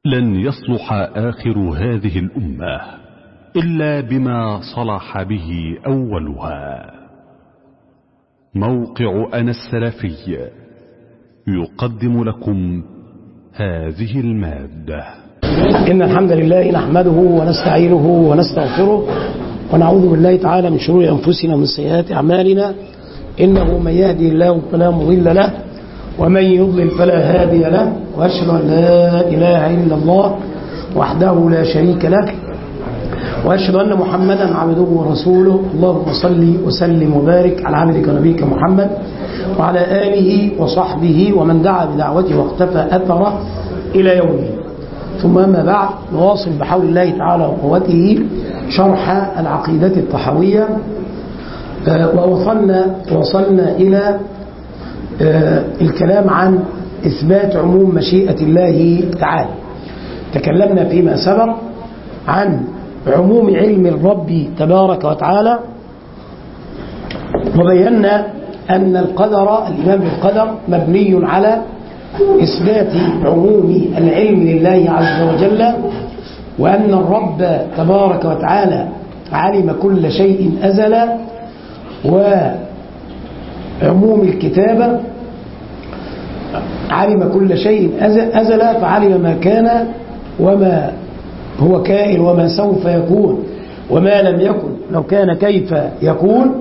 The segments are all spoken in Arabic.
لن يصلح آخر هذه الأمة إلا بما صلح به أولها. موقع أنا السلفي يقدم لكم هذه المادة. إن الحمد لله نحمده ونستعينه ونستغفره ونعوذ بالله تعالى من شرور أنفسنا ومن سيئات أعمالنا. إنه من يهدي الله فلا مضل له ومن يضلل فلا هادي له، وأشهد أن لا إله إلا الله وحده لا شريك له، وأشهد أن محمدا عبده ورسوله. اللهم صل وسلم وبارك على عبدك ونبيك محمد وعلى آله وصحبه ومن دعا بدعوته واقتفى أثره إلى يومه. ثم أما بعد، نواصل بحول الله تعالى وقوته شرح العقيدة الطحاوية، ووصلنا إلى الكلام عن إثبات عموم مشيئة الله تعالى. تكلمنا فيما سبق عن عموم علم الرب تبارك وتعالى، وبينا أن القدر، الإيمان بالقدر، مبني على إثبات عموم العلم لله عز وجل، وأن الرب تبارك وتعالى علم كل شيء أزلا، وعموم الكتابة علم كل شيء أزلا، فعلم ما كان وما هو كائن وما سوف يكون وما لم يكن لو كان كيف يكون.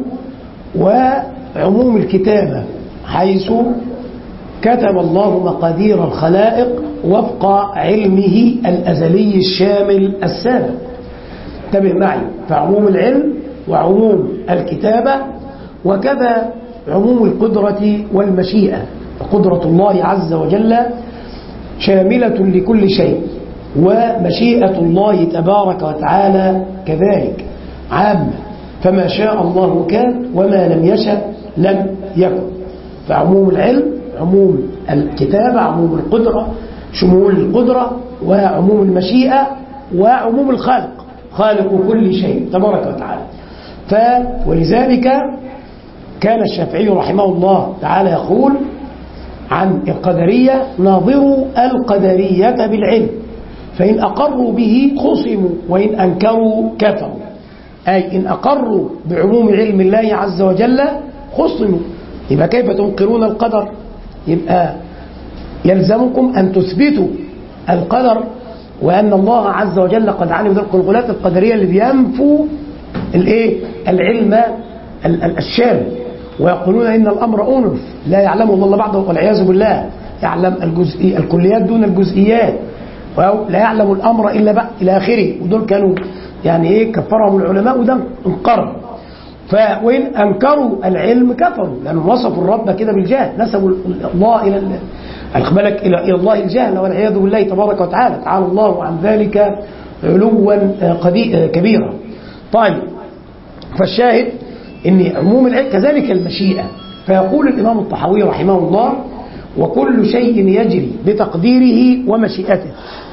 وعموم الكتابة حيث كتب الله مقادير الخلائق وفق علمه الأزلي الشامل السابق. انتبه معي، فعموم العلم وعموم الكتابة، وكذا عموم القدرة والمشيئة. قدرة الله عز وجل شاملة لكل شيء، ومشيئة الله تبارك وتعالى كذلك عامة، فما شاء الله كان وما لم يشأ لم يكن. فعموم العلم، عموم الكتابة، عموم القدرة، شمول القدرة، وعموم المشيئة، وعموم الخالق، خالق كل شيء تبارك وتعالى. ولذلك كان الشافعي رحمه الله تعالى يقول عن القدرية: ناظروا القدرية بالعلم، فإن أقروا به خصموا وإن أنكروا كفروا. أي إن أقروا بعموم علم الله عز وجل خصموا. يبقى كيف تنكرون القدر؟ يبقى يلزمكم أن تثبتوا القدر، وأن الله عز وجل قد علم ذلك. الغلاة القدرية اللي بينفوا العلم الشامل، ويقولون إن الأمر أنف لا يعلمه الله بعده والعياذ بالله، يعلم الكليات دون الجزئيات، ولا يعلم الأمر إلا بعد إلى آخره. ودول كانوا كفرهم العلماء، وده انقرض. وإن أنكروا العلم كفروا، لأنهم وصفوا الرب كده بالجهل، نسبوا الله إلى الله الجهل والعياذ بالله تبارك وتعالى. تعالى الله عن ذلك علوا كبيرا. طيب، فالشاهد إن عموم العلم كذلك المشيئة. فيقول الإمام الطحاوي رحمه الله: وكل شيء يجري بتقديره ومشيئته،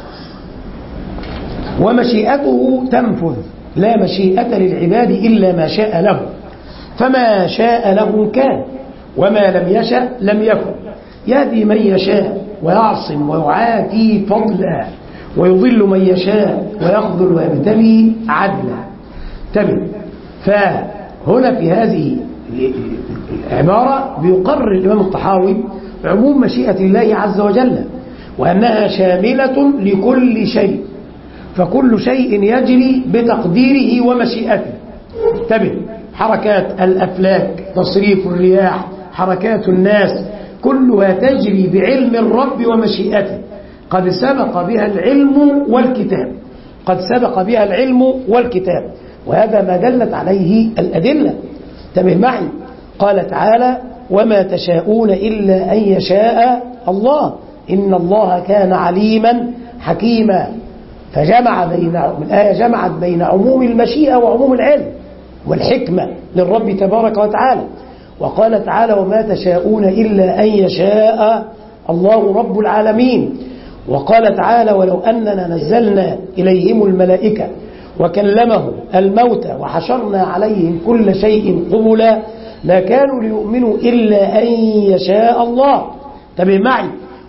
ومشيئته تنفذ، لا مشيئة للعباد إلا ما شاء له، فما شاء له كان وما لم يشأ لم يكن. يهدي من يشاء ويعصم ويعافي فضلا، ويضل من يشاء ويخذل ويبتلي عدلا. تمام. فهنا في هذه العبارة بيقرر الإمام الطحاوي عموم مشيئة الله عز وجل، وأنها شاملة لكل شيء، فكل شيء يجري بتقديره ومشيئته. انتبه، حركات الأفلاك، تصريف الرياح، حركات الناس، كلها تجري بعلم الرب ومشيئته. قد سبق بها العلم والكتاب، قد سبق بها العلم والكتاب، وهذا ما دلت عليه الأدلة. انتبه معي، قال تعالى: وما تشاءون إلا أن يشاء الله إن الله كان عليما حكيما. فجمع الآية جمعت بين عموم المشيئة وعموم العلم والحكمة للرب تبارك وتعالى. وقال تعالى: وما تشاءون إلا أن يشاء الله رب العالمين. وقال تعالى: ولو أننا نزلنا إليهم الملائكة وكلمهم الموتى وحشرنا عليهم كل شيء قبلا لا كانوا ليؤمنوا إلا أن يشاء الله. تبع معي.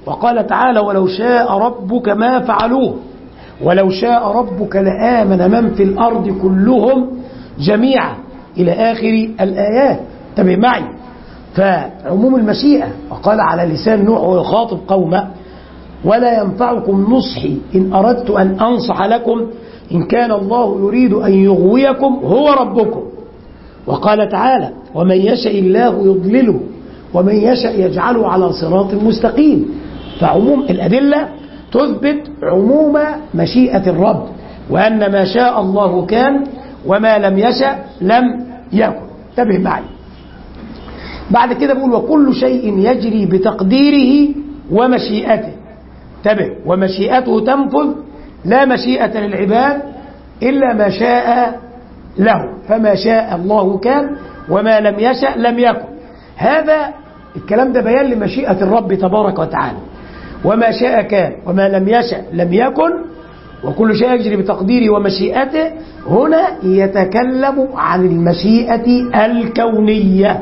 وقال تعالى ولو شاء ربك ما فعلوه ولو شاء ربك لآمن من في الأرض كلهم جميعا إلى آخر الآيات. انتبه معي. فعموم المشيئة. وقال على لسان نوح ويخاطب قومه ولا ينفعكم نصحي إن أردت أن أنصح لكم إن كان الله يريد أن يغويكم هو ربكم. وقال تعالى ومن يشاء الله يضلله ومن يشاء يجعله على صراط مستقيم. فعموم الأدلة تثبت عموم مشيئة الرب وأن ما شاء الله كان وما لم يشاء لم يكن. انتبه معي. بعد كده بقول وكل شيء يجري بتقديره ومشيئته. انتبه. ومشيئته تنفذ لا مشيئة للعباد إلا ما شاء له فما شاء الله كان وما لم يشاء لم يكن. هذا الكلام ده بيان لمشيئة الرب تبارك وتعالى. وما شاء كان وما لم يشاء لم يكن وكل شيء يجري بتقديره ومشيئته. هنا يتكلم عن المشيئة الكونية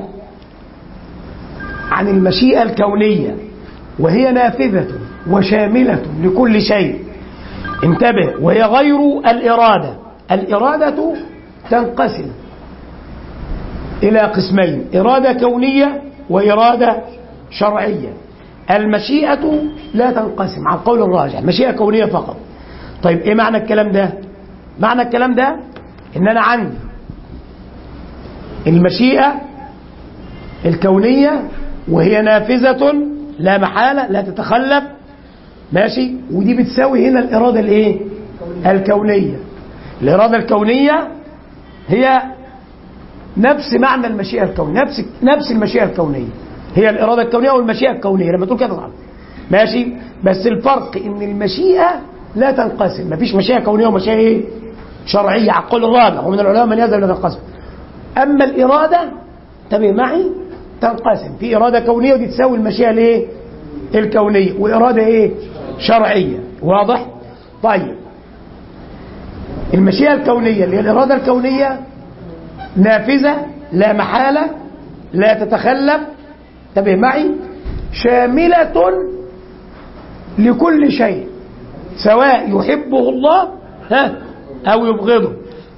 عن المشيئة الكونية وهي نافذة وشاملة لكل شيء. انتبه. وهي غير الإرادة. الإرادة تنقسم إلى قسمين إرادة كونية وإرادة شرعية. المشيئة لا تنقسم على القول الراجح مشيئة كونية فقط. طيب ايه معنى الكلام ده؟ معنى الكلام ده ان انا عندي المشيئة الكونية وهي نافذة لا محالة لا تتخلف ماشي. ودي بتساوي هنا الإرادة الايه؟ الكونية. الإرادة الكونية هي نفس معنى المشيئة الكونية نفس المشيئة الكونية هي الإرادة الكونية والمشيئة الكونية لما تقول كده طبعا ماشي. بس الفرق ان المشيئة لا تنقسم. مفيش مشيئة كونية ومشيئة ايه؟ شرعية على القول الراجح ومن العلماء من يذهب لا تنقسم. اما الإرادة انتبه معي تنقسم في إرادة كونية ودي تساوي المشيئة الايه؟ الكونية وإرادة ايه؟ شرعية. واضح؟ طيب المشيئة الكونية اللي هي الإرادة الكونية نافذة لا محالة لا تتخلف انتبه معي شاملة لكل شيء سواء يحبه الله أو يبغضه.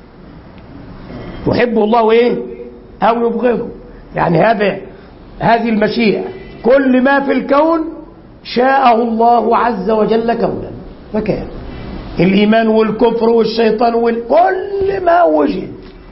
يحبه الله وإيه؟ أو يبغضه. يعني هذه المشيئة كل ما في الكون شاءه الله عز وجل كونا فكان. الإيمان والكفر والشيطان كل ما وجد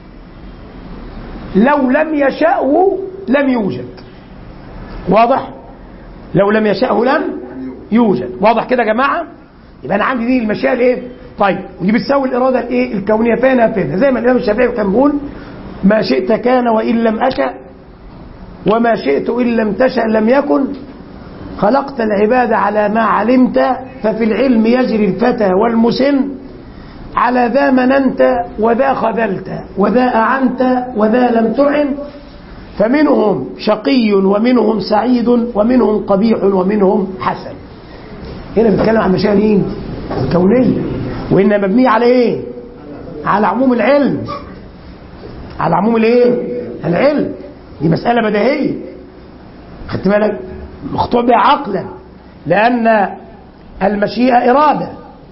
لو لم يشأه لم يوجد. واضح؟ لو لم يشأه لم يوجد. واضح كده يا جماعة؟ يبقى أنا عندي دي المشيئة الإيه؟ طيب ودي بتساوي الإرادة الإيه؟ الكونية فين نافذة زي ما الإمام الشافعي كان بيقول ما شئت كان وإن لم أشأ وما شئت إن لم تشأ لم يكن خلقت العباد على ما علمت ففي العلم يجري الفتى والمسن على ذا مننت وذا خذلت وذا أعنت وذا لم تعن فمنهم شقي ومنهم سعيد ومنهم قبيح ومنهم حسن. هنا بنتكلم عن مشاهد الكونية وإنها مبنية على إيه؟ على عموم العلم. على عموم الإيه؟ العلم. دي مسألة بديهية خدت بالك مخطوع بها عقلا لأن المشيئة إرادة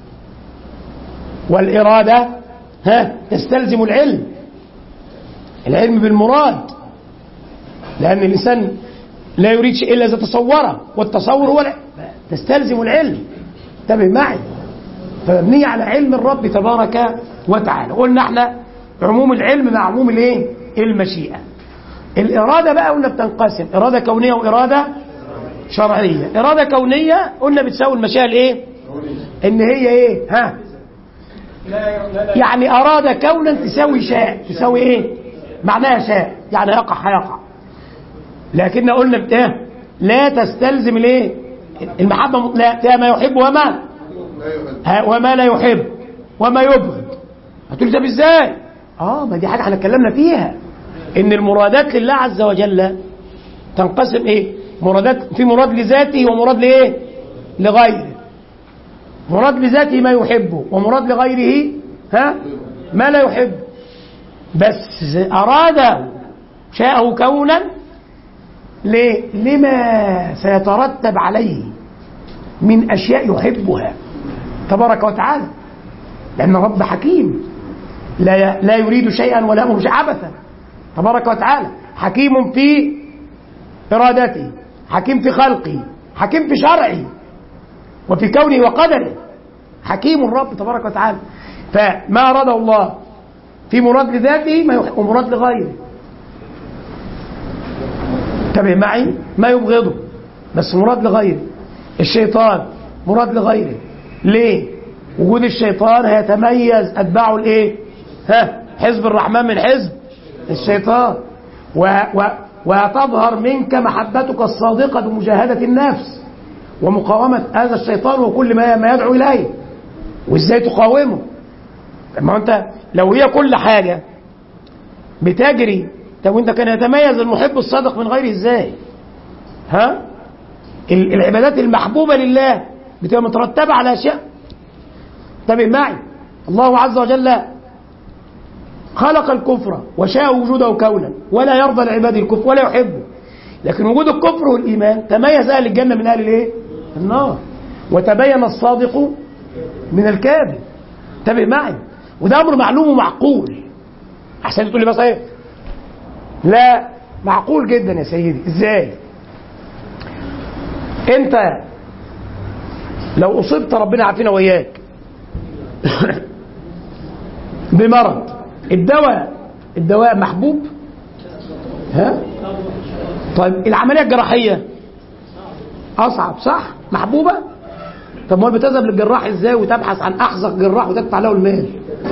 والإرادة تستلزم العلم بالمراد لأن الإنسان لا يريد شيء إلا إذا تصوره والتصور هو تستلزم العلم. انتبه معي. فمبنية على علم الرب تبارك وتعالى. قلنا احنا عموم العلم مع عموم الايه؟ المشيئة. الإرادة بقى قلنا بتنقسم إرادة كونية وإرادة شرعية. إرادة كونية قلنا بتساوي المشيئة الايه؟ ان هي ايه؟ يعني أراد كونا تساوي شاء. تساوي ايه؟ معناها شاء يعني يقع هيقع. لكن قلنا لا تستلزم الايه؟ المحبة لا ما يحب وما لا يحب وما يبغض. هتقول طب ازاي؟ ما دي حاجة احنا اتكلمنا فيها ان المرادات لله عز وجل تنقسم ايه؟ مرادات في مراد لذاته ومراد لايه؟ لغيره. مراد لذاته ما يحبه ومراد لغيره ما لا يحب. بس أراد شاءه كونا لما سيترتب عليه من أشياء يحبها تبارك وتعالى، لأن الرب حكيم لا يريد شيئا ولا يأمر شيئا عبثا تبارك وتعالى، حكيم في إرادته، حكيم في خلقه، حكيم في شرعه وفي كونه وقدره، حكيم الرب تبارك وتعالى. فما أراده الله في مراد لذاته ومراد لغيره. انتبه معي، ما يبغضه بس مراد لغيره. الشيطان مراد لغيره. ليه؟ وجود الشيطان هيتميز أتباعه الإيه؟ حزب الرحمن من حزب الشيطان، وتظهر منك محبتك الصادقة بمجاهدة النفس ومقاومة هذا الشيطان وكل ما يدعو إليه، وإزاي تقاومه. ما أنت لو هي كل حاجة بتجري، طب وأنت كان يتميز المحب الصادق من غيره إزاي؟ العبادات المحبوبة لله بتبقى مترتبة على أشياء. انتبه معي، الله عز وجل خلق الكفر وشاء وجوده كونا ولا يرضى لعباده الكفر ولا يحبه، لكن وجود الكفر والإيمان تميز أهل الجنة من أهل الإيه؟ النار، وتبين الصادق من الكاذب. انتبه معي، وده أمر معلوم ومعقول. أحسن تقول لي بس إيه؟ لا، معقول جدا يا سيدي. إزاي؟ أنت لو أصبت ربنا عافينا وإياك بمرض، الدواء محبوب؟ طيب العملية الجراحية أصعب، صح؟ محبوبة؟ طب ما بتذهب للجراح إزاي وتبحث عن أحزق جراح وتدفع له المال؟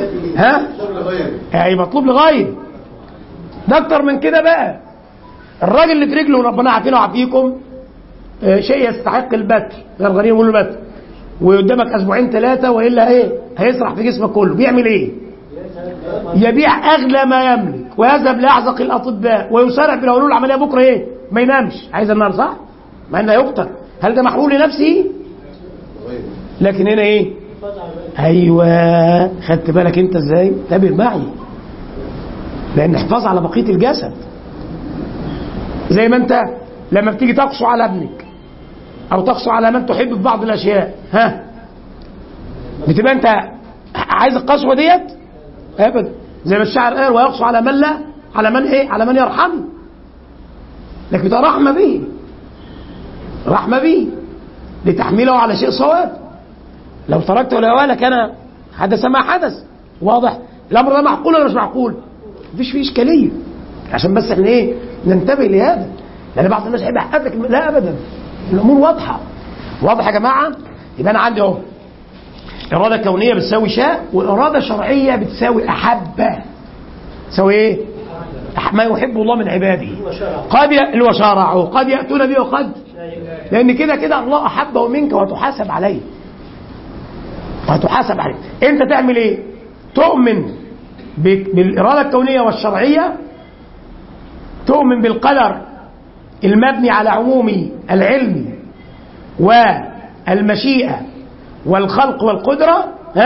يعني مطلوب لغاية ده. أكتر من كده بقى، الراجل اللي في رجله ربنا عافينا وعافيكم شيء يستحق البتر، غير غني يقول له بتر، وقدامك أسبوعين 3 وإلا إيه؟ هيسرح في جسمك كله. بيعمل إيه؟ يبيع أغلى ما يملك ويذهب لأحزق الأطباء ويسارع في لو العملية بكرة إيه؟ ما ينامش، عايز النار، صح؟ مع إنه يقتل. هل ده محلول لنفسه؟ لكن هنا إيه؟ أيوة، خدت بالك أنت إزاي؟ انتبه معي، لأن حفاظ على بقية الجسد. زي ما أنت لما بتيجي تقسو على ابنك أو تقسو على من تحب في بعض الأشياء، بتبقى أنت عايز القسوة ديت؟ أبدا. زي ما الشاعر قال: ويقسو على من لا، على من إيه؟ على من يرحمه. لكن ده رحمة به، رحمة به لتحميله على شيء صواب. لو تركته لهواه كان حدث ما حدث. واضح؟ الأمر ده معقول ولا مش معقول؟ مفيش فيه إشكالية، عشان بس احنا إيه؟ ننتبه لهذا، لأن بعض الناس هيبقى حقك. لا أبدا، الأمور واضحة. واضح يا جماعة؟ يبقى أنا عندي أهو إرادة كونية بتساوي شاء، وإرادة شرعية بتساوي أحب. تساوي إيه؟ ما يحب الله من عباده. قد اللي هو شرعه، قد يأتون به وقد، لأن كده الله أحبه منك وتحاسب عليه. وتحاسب عليه. أنت تعمل إيه؟ تؤمن بالإرادة الكونية والشرعية، تؤمن بالقدر المبني على عموم العلم والمشيئة والخلق والقدرة،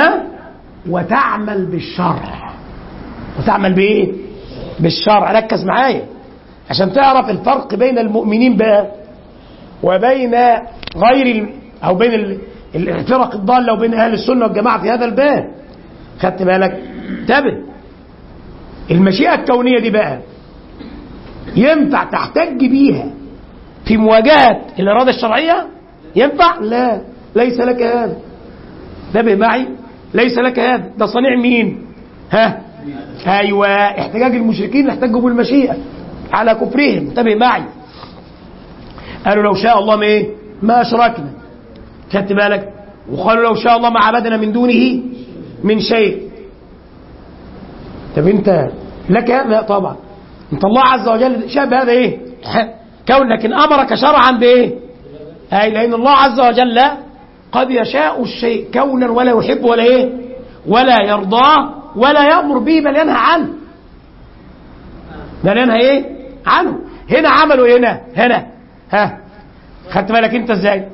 وتعمل بالشرع. وتعمل بإيه؟ بالشرع. ركز معايا عشان تعرف الفرق بين المؤمنين بقى وبين غير أو بين الفرق الضالة وبين أهل السنة والجماعة في هذا الباب. خدت بالك؟ انتبه. المشيئة الكونية دي بقى ينفع تحتج بيها في مواجهة الإرادة الشرعية؟ ينفع؟ لا، ليس لك هذا. انتبه معي، ليس لك هذا. ده صنيع مين؟ أيوة، احتجاج المشركين احتجوا بالمشيئة على كفرهم. انتبه معي، قالوا لو شاء الله ما أشركنا. خدت بالك؟ وقالوا لو شاء الله ما عبدنا من دونه من شيء. طب انت لك؟ لا طبعا. انت الله عز وجل شاء بهذا ايه؟ كون، لكن امرك شرعا بايه؟ اي لان الله عز وجل قد يشاء الشيء كونا ولا يحب ولا ايه؟ ولا يرضاه ولا يأمر به، بل ينهى عنه. بل ينهى ايه؟ عنه. هنا عملوا ايه؟ هنا خدت بالك انت ازاي؟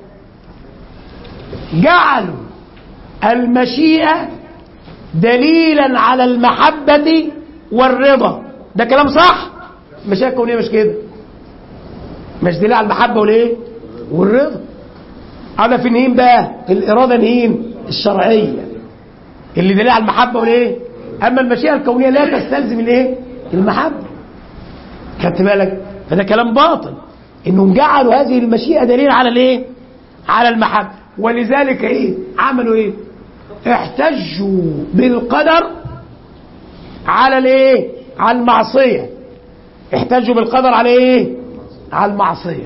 جعلوا المشيئة دليلا على المحبة والرضا. ده كلام صح؟ المشيئة الكونية مش كده، مش دليل على المحبة والايه؟ والرضا. هذا في النهين بقى، في الإرادة نهين الشرعية اللي دليل على المحبة والإيه. أما المشيئة الكونية لا تستلزم الإيه؟ المحبة. خدت بالك؟ فده كلام باطل إنهم جعلوا هذه المشيئة دليل على الإيه؟ على المحبة. ولذلك إيه؟ عملوا إيه؟ احتجوا بالقدر على الإيه؟ على المعصية. احتجوا بالقدر على إيه؟ على المعصية.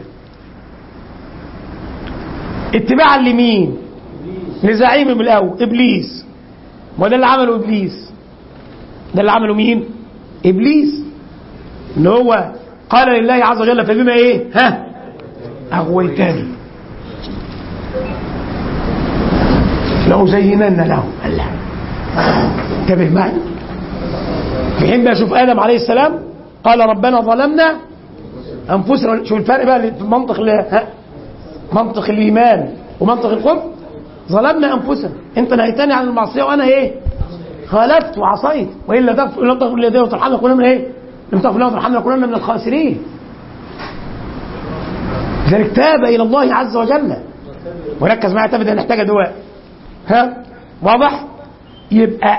اتباعا لمين؟ لزعيم من الأول إبليس. وده اللي عمله إبليس. ده اللي عمله مين؟ إبليس. إن هو قال لله عز وجل فبما إيه؟ ها؟ أغويتني لأزينن لهم. الله انتبه معي. في حين بقى شوف آدم عليه السلام قال ربنا ظلمنا أنفسنا. شوف الفرق بقى في منطق الإيمان ومنطق الكفر. ظلمنا أنفسنا، أنت نهيتني عن المعصية وأنا إيه؟ خالفت وعصيت. وإلا تغفر لي وترحمنا كلنا من إيه؟ لم تغفر لنا وترحمنا كلنا من الخاسرين. لذلك تاب إلى الله عز وجل. وركز معي تبدأ نحتاج دواء. ها؟ واضح؟ يبقى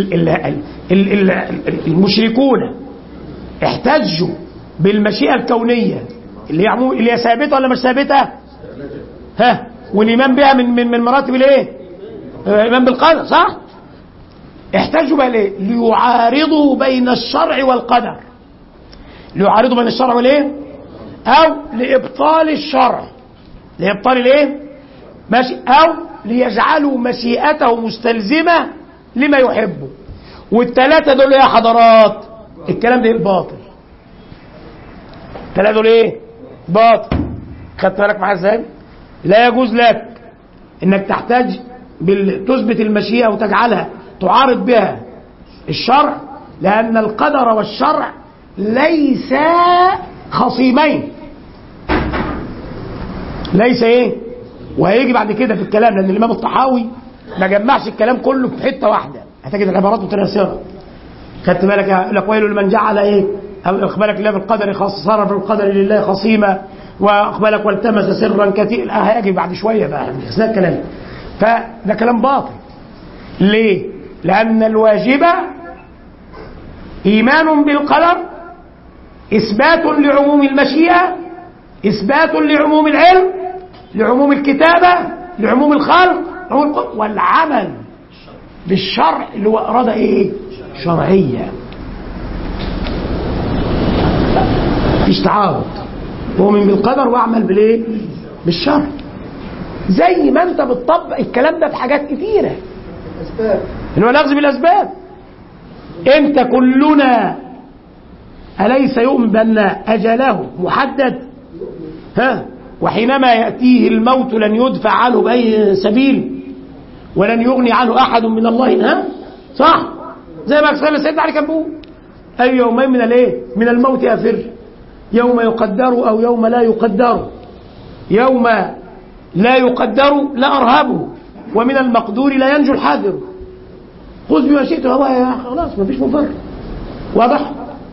المشركون احتجوا بالمشيئة الكونية اللي هي ثابتة ولا مش ثابتة؟ ها؟ والإيمان بها من مراتب الايه؟ الإيمان بالقدر، صح؟ احتجوا بها ليه؟ ليعارضوا بين الشرع والقدر. ليعارضوا بين الشرع والايه؟ أو لإبطال الشرع. لإبطال الايه؟ ماشي. أو ليجعلوا مشيئته مستلزمة لما يحبه. والثلاثة دول يا حضرات الكلام ده الباطل. الثلاثة دول ايه؟ باطل. خدت بالك معايا ازاي؟ لا يجوز لك انك تحتاج تثبت المشيئة وتجعلها تعارض بها الشرع، لأن القدر والشرع ليس خصيمين. ليس ايه؟ وهيجي بعد كده في الكلام، لأن الإمام الطحاوي ما جمعش الكلام كله في حتة واحدة، هتجد العبارات متناثرة. خدت بالك؟ يقول لك ويل لمن جعل ايه؟ أو اقبلك الله بالقدر صار بالقدر لله خصيما، واقبلك والتمس سرا كثيرا. هيجي بعد شويه بقى اثناء الكلام. فده كلام باطل. ليه؟ لأن الواجب إيمان بالقدر، إثبات لعموم المشيئة، إثبات لعموم العلم، لعموم الكتابة، لعموم الخلق، والعمل بالشرع اللي هو إرادة إيه؟ شرعية. مفيش تعارض. ومن بالقدر واعمل بالايه؟ بالشرع. زي ما انت بتطبق الكلام ده في حاجات كتيره. الاسباب اللي هو الاخذ بالاسباب. انت كلنا اليس يؤمن بان اجله محدد؟ ها؟ وحينما ياتيه الموت لن يدفع عنه باي سبيل ولن يغني عنه احد من الله. ها؟ صح؟ زي ما سيدنا علي كان بيقول اي يومين من الايه؟ من الموت افر، يوم يقدر أو يوم لا يقدر. يوم لا يقدر لا أرهبه، ومن المقدور لا ينجو الحاذر. خذ بما شئت والله خلاص مفيش مفر. واضح؟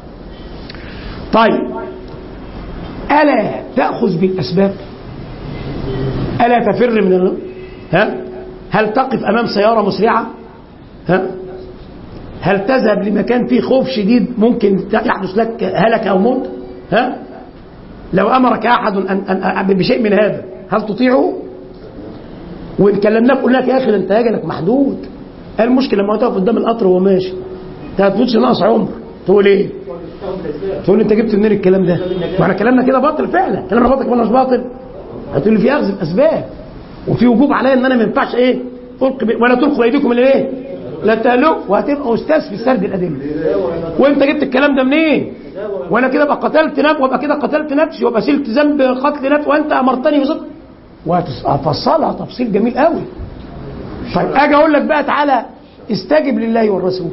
طيب ألا تأخذ بالأسباب؟ ألا تفر من الله؟ ها؟ هل تقف أمام سيارة مسرعة؟ ها؟ هل تذهب لمكان فيه خوف شديد ممكن يحدث لك هلك أو موت؟ ها؟ لو أمرك أحد أن بشيء من هذا هل تطيعه؟ وإن كلمناك قلنا لك يا أخي أنت أجلك محدود. المشكلة لما تقف قدام القطر وهو ماشي أنت هتفوتش ناقص عمر. تقول إيه؟ تقول أنت جبت منين الكلام ده؟ وإحنا كلامنا كده باطل فعلا. كلامنا باطل ولا مش باطل؟ هتقول لي في أخذ الأسباب وفي وجوب عليا إن أنا ما ينفعش إيه؟ ولا تلقوا أيديكم إلى إيه؟ لا تهلكوا. وهتبقى أستاذ في سرد الأدلة. وأنت جبت الكلام ده منين؟ وانا كده ابقى قتلت نفسي، وابقى كده قتلت نفسي، وابقى سلت ذنب قتل نفسي، وانت امرتني بصدق. وهتفصلها تفصيل جميل قوي. طيب اجي اقول لك بقى تعالى استجب لله والرسول.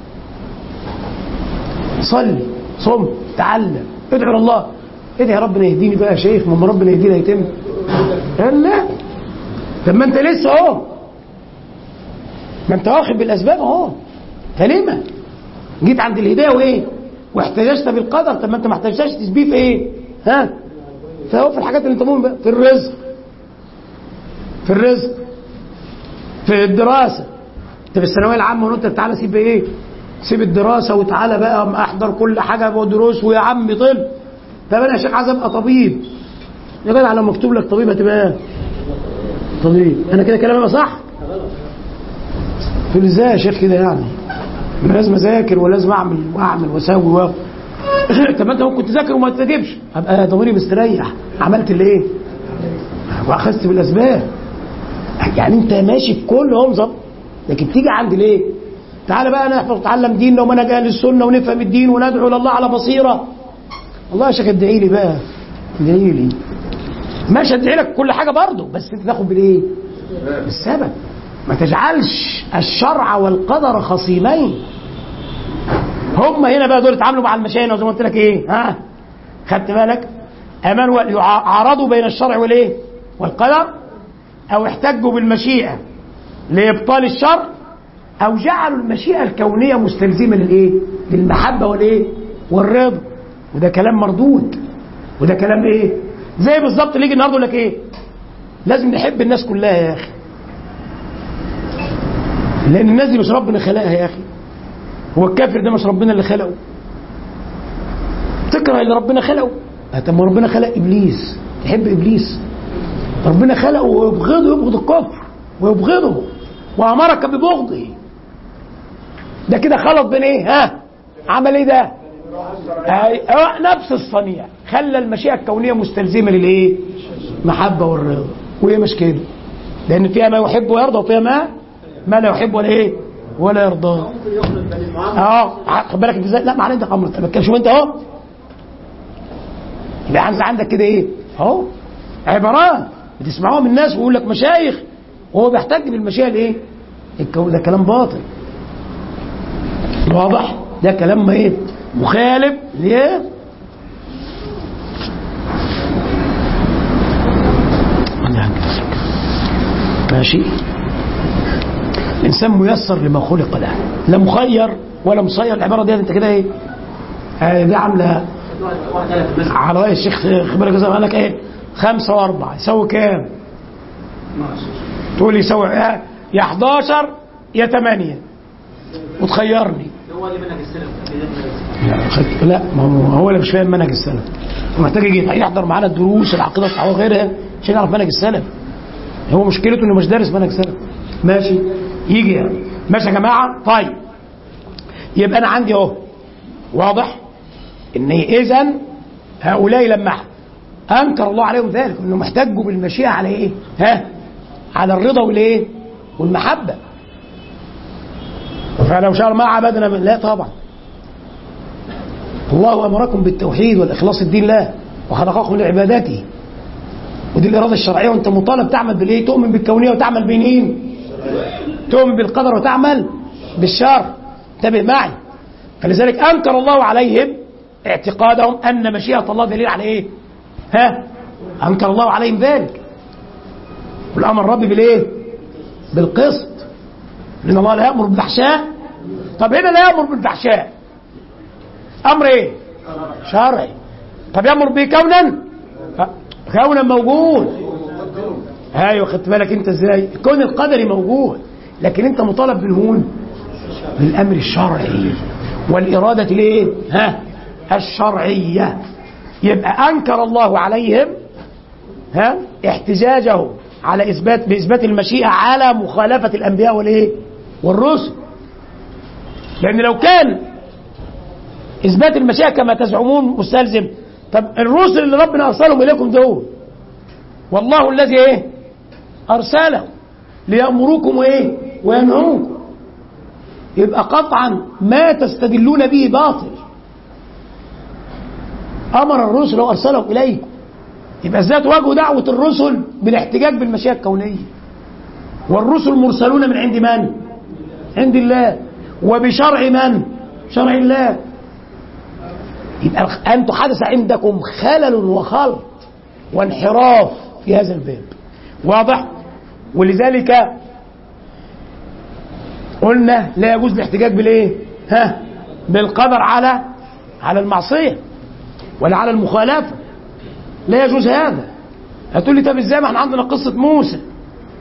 صلي، صم، تعلم، ادعو الله. ادعي يا ربنا يهديني بقى يا شيخ، ما ربنا يهدينا يتم. لا طب ما انت لسه اهو، ما انت واخد بالاسباب اهو. فلما جيت عند الهدايه وايه؟ واحتججت بالقدر. طب ما انت ما احتجتش تثبيه في ايه؟ ها؟ فهو في الحاجات اللي انت مؤمن بها، في الرزق في الرزق، في الدراسة. انت في الثانوية العامة وانت تعالى سيب ايه؟ سيب الدراسة وتعالى بقى احضر كل حاجة ودروس ويا عم طب. طب انا يا شيخ عايز ابقى طبيب. يا جدع لو مكتوب لك طبيب هتبقى ايه؟ طبيب. انا كده كلامي صح؟ تقول ازاي يا شيخ كده يعني؟ انا لازم اذاكر ولازم اعمل واسوي طب ما انت ممكن تذاكر وما تستجيبش، ابقى ضميري مستريح، عملت اللي ايه؟ واخذت بالاسباب. يعني انت ماشي في كل نظام، لكن تيجي عند ليه؟ تعالى بقى نحفظ ونتعلم ديننا ومنهج اهل السنه ونفهم الدين وندعو الى الله على بصيره. والله يا شيخ ادعي لي بقى، ادعي لي. ماشي ادعي لك كل حاجه برضه، بس انت تاخد بالايه؟ بالسبب. ما تجعلش الشرع والقدر خصيمين. هم هنا بقى دول اتعاملوا مع المشايخ وزي ما قلت لك ايه؟ ها؟ خدت بالك؟ امنوا عارضوا بين الشرع والايه؟ والقدر، او احتجوا بالمشيئه لابطال الشر، او جعلوا المشيئه الكونيه مستلزمه للايه؟ للمحبه والايه؟ والرضا. وده كلام مردود، وده كلام ايه؟ زي بالظبط اللي يجي النهارده يقول لك ايه؟ لازم نحب الناس كلها يا اخي، لان الناس دي مش ربنا خلقها يا اخي. هو الكافر ده مش ربنا اللي خلقه؟ تكره اللي ربنا خلقه؟ طب ما ربنا خلق ابليس، تحب ابليس؟ ربنا خلقه ويبغضه، يبغض الكفر ويبغضه وامرك ببغضه. ده كده خلط بين ايه؟ ها؟ عمل ايه ده؟ نفس الصنيع، خلى المشيئه الكونيه مستلزمه للايه؟ محبه والرضا. وهي مش كده، لان فيها ما يحب ويرضى وفيها ما لا يحب ولا ايه؟ ولا يرضى. خد بالك ازاي؟ لا ما عندك امر، تبكى شوف انت اهو. يبقى عندك كده ايه؟ اهو عبارات بتسمعوها من الناس ويقول لك مشايخ وهو بيحتج بالمشيئه الايه؟ ده كلام باطل. واضح؟ ده كلام ايه؟ مخالف ليه؟ ماشي. الانسان ميسر لما خلق له، لا مخير ولا مسير. العباره دي انت كده ايه؟ دي عامله على راي الشيخ خبرك زي ما قال لك ايه؟ 5 و4 يساوي كام؟ تقول لي يساوي يا 11 يا 8 وتخيرني. هو اللي منهج السلف. لا ما هو اللي مش فاهم منهج السلف، محتاج يجي يحضر معانا الدروس العقيده الصحيحه وغيرها عشان يعرف منهج السلف. هو مشكلته انه مش دارس منهج السلف. ماشي يجي يعني. ماشي يا جماعه. طيب يبقى انا عندي اهو واضح ان اذا هؤلاء لما انكر الله عليهم ذلك انهم احتجوا بالمشيئه على ايه؟ على الرضا والايه؟ والمحبه. فلو شاء ما عبدنا لا طبعا. الله امركم بالتوحيد والاخلاص الدين له وخلقكم لعبادته، ودي الاراده الشرعيه، وانت مطالب تعمل بالايه؟ تؤمن بالكونيه وتعمل بمين؟ تؤمن بالقدر وتعمل بالشر. انتبه معي. فلذلك انكر الله عليهم اعتقادهم ان مشيئه الله دليل على ايه؟ انكر الله عليهم ذلك. والامر الرب بالايه؟ بالقسط. لان الله لا يامر بالفحشاء. طب هنا لا يامر بالفحشاء، امر ايه؟ شرعي. طب يامر به كونا؟ كونا موجود. ايوه خدت بالك انت ازاي؟ الكون القدري موجود، لكن انت مطالب بالهون بالامر الشرعي والاراده الايه؟ الشرعيه. يبقى انكر الله عليهم احتجاجه على باثبات المشيئه على مخالفه الانبياء والايه؟ والرسل. لان لو كان اثبات المشيئه كما تزعمون مستلزم، طب الرسل اللي ربنا ارسلهم اليكم دول والله الذي ايه؟ ارسله ليامركم وايه؟ وينهوكم. يبقى قطعا ما تستدلون به باطل. امر الرسل وارسلهم اليكم. يبقى ازاي تواجهوا دعوه الرسل بالاحتجاج بالمشيئه الكونيه؟ والرسل مرسلون من عند من؟ عند الله. وبشرع من؟ شرع الله. يبقى انتم حدث عندكم خلل وخلط وانحراف في هذا الباب. واضح؟ ولذلك قلنا لا يجوز الاحتجاج بالايه؟ بالقدر على المعصيه ولا على المخالفه. لا يجوز هذا. هتقول لي طب ازاي؟ ما احنا عندنا قصه موسى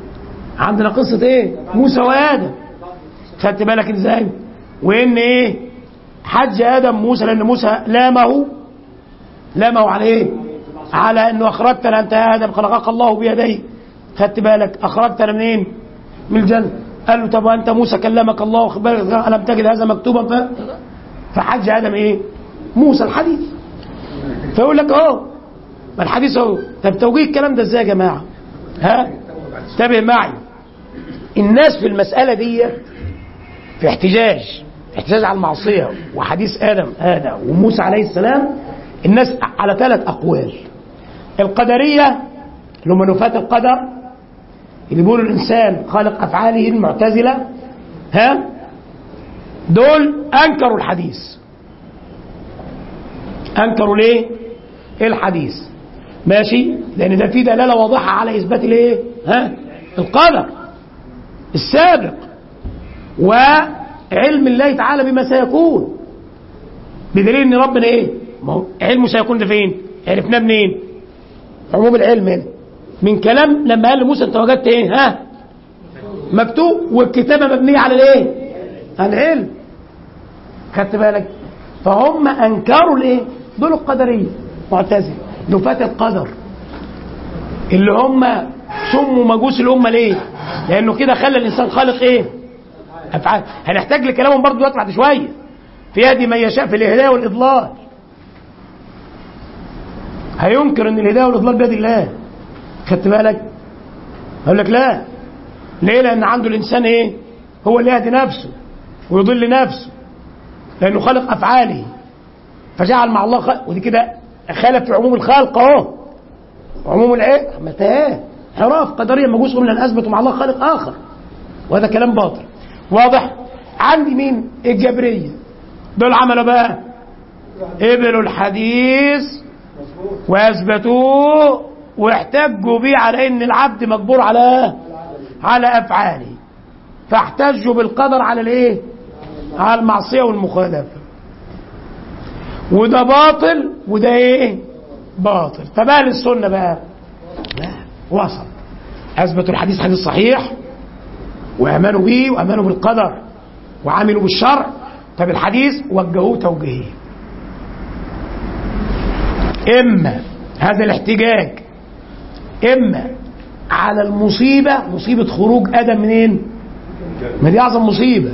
عندنا قصة ايه؟ موسى وآدم. خدت بالك ازاي؟ وان ايه؟ حج آدم موسى، لأن موسى لامه على ايه؟ على انه اخرجتنا انت يا آدم خلقك الله بيديه. خدت بالك؟ اخرجتنا منين؟ من الجنة. قال له طب وانت موسى كلمك الله واخد بالك ألم تجد هذا مكتوبا فحج آدم ايه؟ موسى الحديث. فيقول لك ما الحديث اهو. طب توجيه الكلام ده ازاي يا جماعة؟ ها؟ انتبه معي. الناس في المسألة دي في احتجاج على المعصية وحديث آدم هذا وموسى عليه السلام، الناس على 3 أقوال. القدرية اللي هم نفاة القدر، اللي بيقولوا الإنسان خالق أفعاله، المعتزلة، ها، دول أنكروا الحديث. أنكروا ليه؟ الحديث. ماشي؟ لأن ده فيه دلالة واضحة على إثبات الايه؟ ها؟ القدر السابق وعلم الله تعالى بما سيكون، بدليل ان ربنا ايه؟ ما هو علمه سيكون ده فين؟ عرفناه منين؟ عموم العلم هنا من كلام لما قال لموسى انت وجدت ايه؟ ها؟ مكتوب، والكتابه مبنيه على الايه؟ على العلم. خدت بالك؟ فهم انكروا الايه؟ دول القدريه معتزله نفاة القدر، اللي هم سموا مجوس الامه ليه؟ لانه كده خلى الانسان خالق ايه؟ افعال. هنحتاج لكلامهم برضه دلوقتي بعد شويه. في يد من يشاء في الهدايه والاضلال. هينكر ان الهدايه والاضلال بيد الله. خدت بالك؟ هقول لك لا. ليه؟ لان عنده الانسان ايه؟ هو اللي يهدي نفسه ويضل نفسه، لانه خالق افعاله فجعل مع الله خلق. ودي كده خالف في عموم الخلق اهو. عموم الايه؟ عملت ايه؟ حراف قدريه مجوس من ان اثبتوا مع الله خالق اخر، وهذا كلام باطل. واضح؟ عندي مين؟ الجبريه. دول عملوا بقى قبلوا الحديث واثبتوه واحتجوا بيه على ان العبد مجبور على افعاله، فاحتجوا بالقدر على الايه؟ على المعصيه والمخالفه. وده باطل وده ايه؟ باطل. طب اهل السنه بقى لا، وسط. اثبتوا الحديث حديث صحيح وامنوا به وامنوا بالقدر وعملوا بالشرع. طب الحديث وجهوه توجيهين. اما هذا الاحتجاج اما على المصيبه، مصيبه خروج ادم منين؟ ما دي اعظم مصيبه.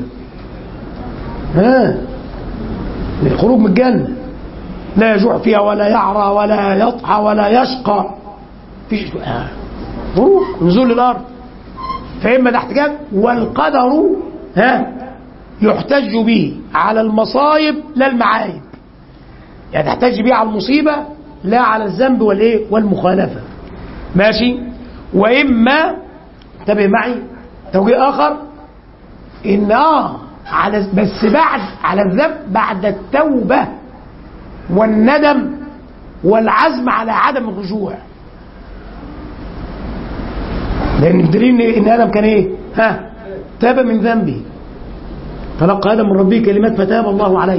الخروج من الجنه، لا يجوع فيها ولا يعرى ولا يطحى ولا يشقى، فيش خروج نزول الارض. فاما ده احتجاج، والقدر يحتج به على المصائب لا المعايب. يعني تحتج به على المصيبه لا على الذنب والايه؟ والمخالفه. ماشي؟ واما انتبه معي توجيه اخر، ان على بس بعد على الذنب بعد التوبه والندم والعزم على عدم الرجوع. لان بدليل ان ادم كان ايه؟ تاب من ذنبه، تلقى ادم من ربه كلمات فتاب الله عليه.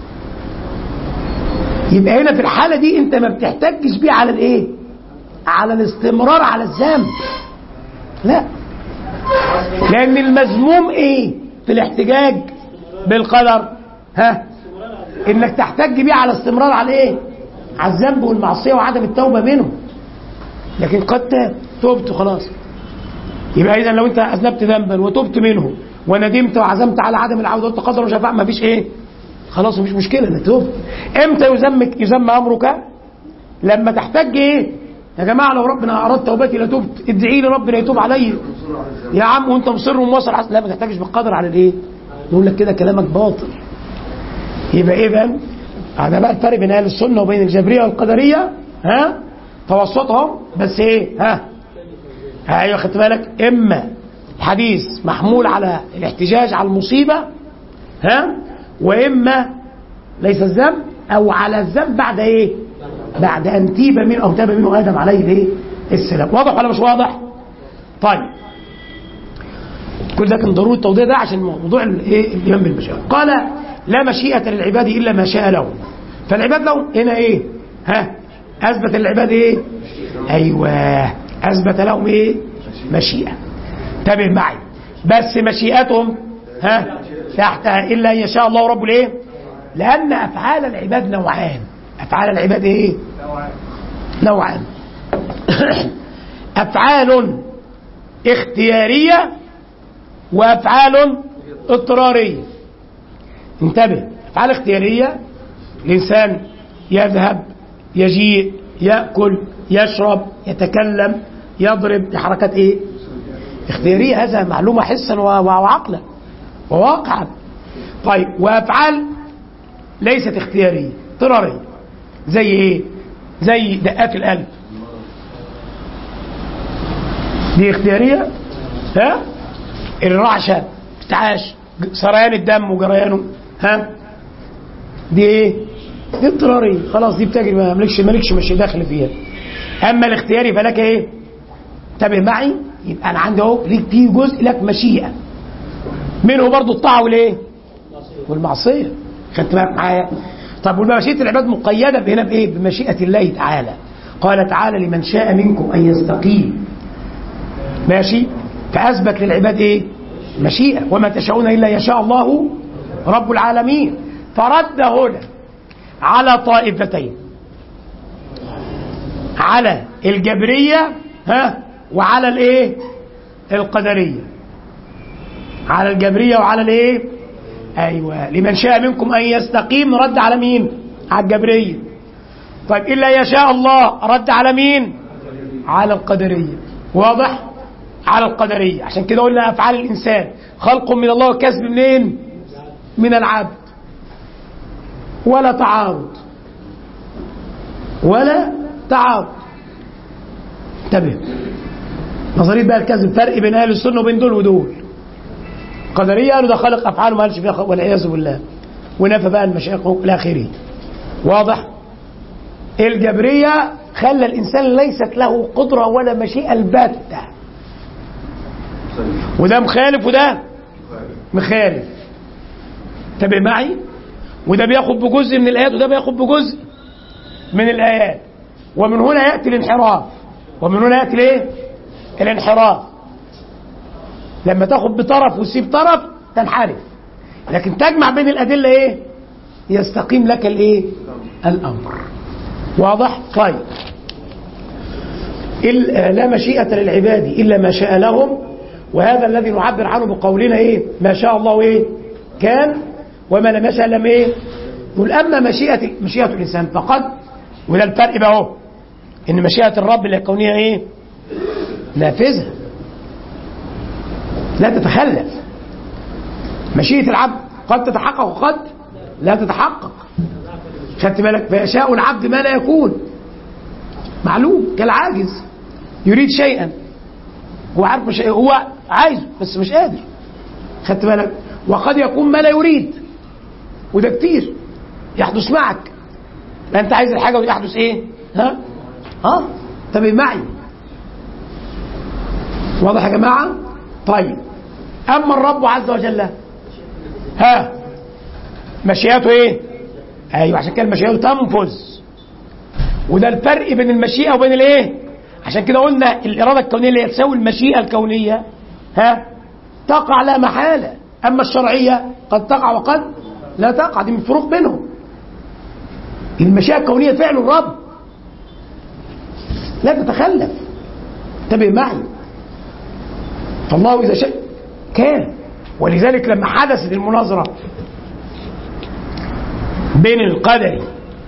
يبقى هنا في الحاله دي انت ما بتحتجش بيه على الايه؟ على الاستمرار على الذنب، لا. لان المذموم ايه في الاحتجاج بالقدر؟ انك تحتج بيه على استمرار على ايه؟ على الذنب والمعصيه وعدم التوبه منه. لكن قد تبت خلاص. يبقى اذا لو انت اذنبت ذنبا وتبت منه وندمت وعزمت على عدم العوده وقلت قدر وشفاء، ما فيش ايه؟ خلاص مفيش مشكله انك تبت. امتى يذم امرك؟ لما تحتج ايه؟ يا جماعه لو ربنا اراد توبتي لتبت، ادعي لي ربنا يتوب علي. يا عم وانت مصر وموصل لا، ما تحتاجش بالقدر على الايه؟ نقول لك كده كلامك باطل. يبقى اذا هذا بقى الفرق بين اهل السنه وبين الجبريه والقدريه. توسطهم بس ايه؟ ايوه خدت بالك؟ اما الحديث محمول على الاحتجاج على المصيبه، واما ليس الذنب، او على الذنب بعد ايه؟ بعد ان تيب منه او تاب منه ادم عليه الايه؟ السلام. واضح ولا مش واضح؟ طيب كل ده كان ضروري التوضيح ده عشان موضوع الايه؟ الايمان بالمشيئه. قال لا مشيئه للعباد الا ما شاء لهم. فالعباد لهم هنا ايه؟ اثبت للعباد ايه؟ ايوه اثبت لهم ايه؟ مشيئه. انتبه معي، بس مشيئتهم تحتها إلا أن يشاء الله رب الإيه؟ لأن أفعال العباد نوعان. أفعال العباد إيه؟ نوعان. أفعال اختيارية وأفعال اضطرارية. انتبه، أفعال اختيارية الإنسان يذهب، يجيء، يأكل، يشرب، يتكلم، يضرب، دي حركات إيه؟ اختيارية. هذا معلومة حسا وعقلا وواقعا. طيب، وأفعال ليست اختيارية، اضطرارية. زي إيه؟ زي دقات القلب، دي اختيارية. الرعشة، ارتعاش، سريان الدم وجريانه، دي ايه؟ دي اضطرارية، خلاص دي بتجري، مالكش مش داخل فيها. اما الاختياري فلك ايه؟ انتبه معي، يبقى انا عندي اهو ليك في جزء لك مشيئة، منه برضو الطاعة والايه؟ والمعصية. خدت بالك معايا؟ طب والمشيئة العباد مقيدة هنا بايه؟ بمشيئة الله تعالى. قال تعالى: لمن شاء منكم ان يستقيم. ماشي؟ فأثبت للعباد ايه؟ مشيئة. وما تشاءون إلا يشاء الله رب العالمين. فرد هنا على طائفتين، على الجبرية وعلى الايه؟ القدرية. على الجبرية وعلى الايه؟ ايوه، لمن شاء منكم ان يستقيم رد على مين؟ على الجبرية. طيب، إلا يشاء الله رد على مين؟ على القدرية. واضح؟ على القدرية. عشان كده قلنا أفعال الإنسان خلق من الله وكسب منين؟ من العبد. ولا تعارض، ولا تعارض. انتبه، نظرية بقى الكذب، فرق بين أهل السنة وبين دول ودول. قدرية قالوا ده خلق أفعال ما قالش فيها والعياذ بالله، ونفى بقى المشايخ الآخرين. واضح؟ الجبرية خلى الإنسان ليست له قدرة ولا مشيئة البتة، وده مخالف وده مخالف. انتبه معي، وده بياخد بجزء من الآيات وده بياخد بجزء من الآيات. ومن هنا يأتي الانحراف، ومن هنا يأتي الايه؟ الانحراف. لما تاخد بطرف وتسيب طرف تنحرف، لكن تجمع بين الأدلة ايه؟ يستقيم لك الايه؟ الأمر. واضح؟ طيب، لا مشيئة للعباد إلا ما شاء لهم، وهذا الذي نعبر عنه بقولنا ايه؟ ما شاء الله ايه؟ كان، وما لم يشاء لم ايه؟ يقول اما مشيئة الانسان فقد، وده الفرق بقى اهو، ان مشيئة الرب الكونية ايه؟ نافذة لا تتخلف. مشيئة العبد قد تتحقق وقد لا تتحقق. خدت بالك؟ فيشاء العبد ما لا يكون، معلوم، كالعاجز يريد شيئا، هو عارف مش هو عايزه بس مش قادر. خدت بالك؟ وقد يكون ما لا يريد، وده كتير يحدث معك. لا انت عايز الحاجه ويحدث ايه؟ انتبه معي. واضح يا جماعه؟ طيب، اما الرب عز وجل مشيئته ايه؟ ايوه، عشان كده مشيئته تنفذ. وده الفرق بين المشيئه وبين الايه؟ عشان كده قلنا الاراده الكونيه اللي تساوي المشيئه الكونيه تقع لا محاله، اما الشرعيه قد تقع وقد لا تقع. دي من الفروق بينهم. المشيئه الكونيه فعل الرب لا تتخلف. انتبه معي. فالله اذا شاء كان. ولذلك لما حدثت المناظره بين القدري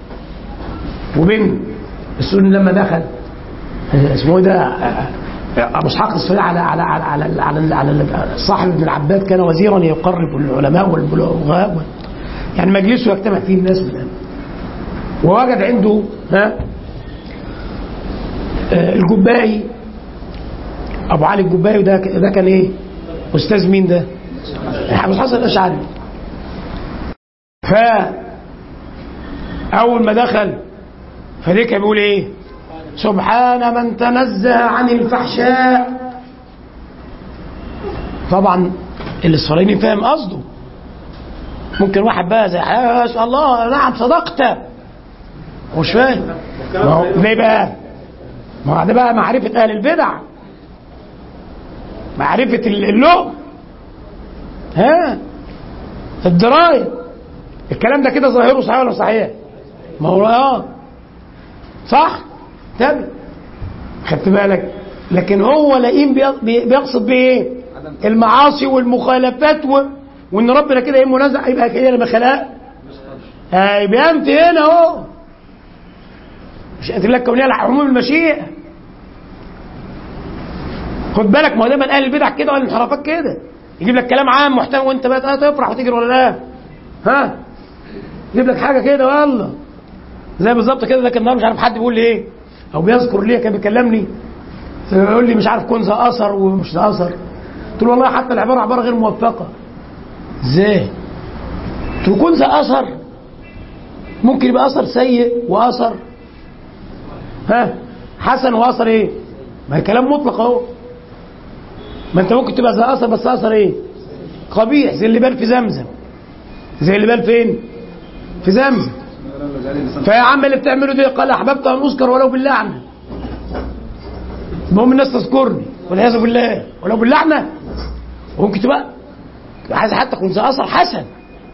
وبين السني، لما دخل اسمه ده ابو اسحاق الصلاه على صاحب ابن العباد، كان وزيرا يقرب العلماء والبلغاء، يعني مجلسه يجتمع فيه الناس بالآن. ووجد عنده الجبائي، ابو علي الجبائي، وده كان ايه؟ استاذ مين ده؟ ابو الحسن الاشعري. اول ما دخل فليك بيقول ايه؟ سبحان من تنزه عن الفحشاء. طبعا الإسرائيلي فاهم قصده. ممكن واحد بقى زي ما شاء الله نعم صدقت، مش فاهم ليه بقى؟ ما ده بقى معرفة أهل البدع. معرفة اللغة، ها، الدراية. الكلام ده كده ظاهره صحيح ولا صحيح؟ ما هو صح؟ تمام، خدت بالك؟ لكن هو لئيم بيقصد بايه؟ المعاصي والمخالفات وان ربنا كده ايه منازع، يبقى كده لما خلق يبقى انت هنا اهو مش قلت لك كونيه على عموم المشيئه. خد بالك، ما هو دايما اهل البدع كده والانحرافات كده، يجيب لك كلام عام محتوى وانت بقى تفرح وتجري ولا لا؟ ها، يجيب لك حاجه كده والله زي بالظبط كده. لكن النهارده مش عارف حد بيقول لي ايه او بيذكر ليه، كان بيكلمني يقول لي مش عارف كون ذا اثر ومش ذا اثر. قلت له والله حتى العباره عباره غير موفقه. ازاي؟ قلت له كون ذا اثر ممكن يبقى اثر سيء واثر حسن واثر ايه؟ ما هي كلام مطلق اهو. ما انت ممكن تبقى ذا اثر بس اثر ايه؟ قبيح، زي اللي بال في زمزم. زي اللي بال فين؟ في زمزم. فيا عم اللي بتعمله ده، قال احببت ان اذكر ولو باللعنه. المهم الناس تذكرني والعياذ بالله ولو باللعنه. وممكن تبقى عايز حتى يكون ذا اثر حسن،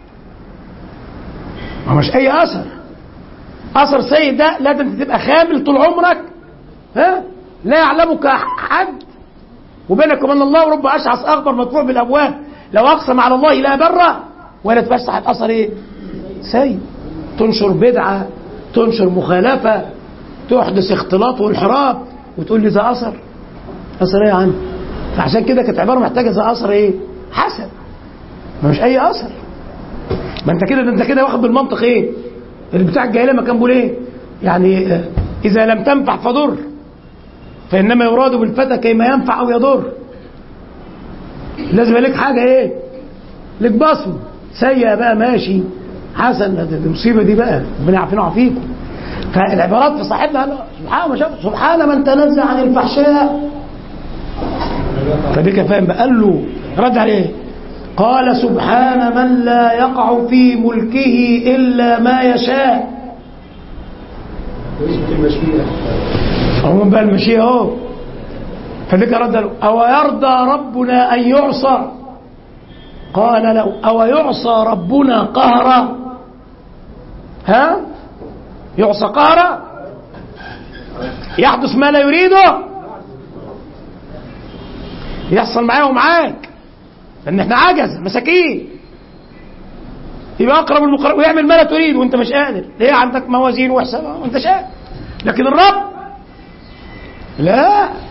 ما مش اي اثر. اثر سيء ده لازم تبقى خامل طول عمرك، لا يعلمك حد، وبينك وبين الله رب اشعث اخبر مدفوع بالابواب لو اقسم على الله لا بره، ولا تبقى صاحب اثر ايه؟ سيء. تنشر بدعه، تنشر مخالفه، تحدث اختلاط وانحراف، وتقول لي ذا اثر. اثر ايه يا عم؟ فعشان كده كانت عباره محتاجه ذا اثر ايه؟ حسن، ما مش اي اثر. ما انت كده واخد بالمنطق ايه؟ اللي بتاع الجاهليه ما كان بيقول ايه؟ يعني اذا لم تنفع فضر، فانما يراد بالفتى كيما ينفع او يضر. لازم لك حاجه ايه؟ لك بصمه. سيئه بقى ماشي، حسن دي المصيبه دي بقى ربنا يعافينا ويعافيكم. فالعبارات في صاحبنا سبحان من تنزه عن الفحشاء. فديك فاهم بقى، قال له رد عليه قال سبحان من لا يقع في ملكه الا ما يشاء. هم بقى المشيئه اهو. فديك رد له او يرضى ربنا ان يعصى؟ قال له او يعصى ربنا قهرا؟ يعصى قهرا؟ يحدث ما لا يريده، يحصل معاه ومعاك، لان احنا عجز مساكين. يبقى اقرب المقرب ويعمل ما لا تريد وانت مش قادر. ليه؟ عندك موازين وحساب وانت قادر. لكن الرب لا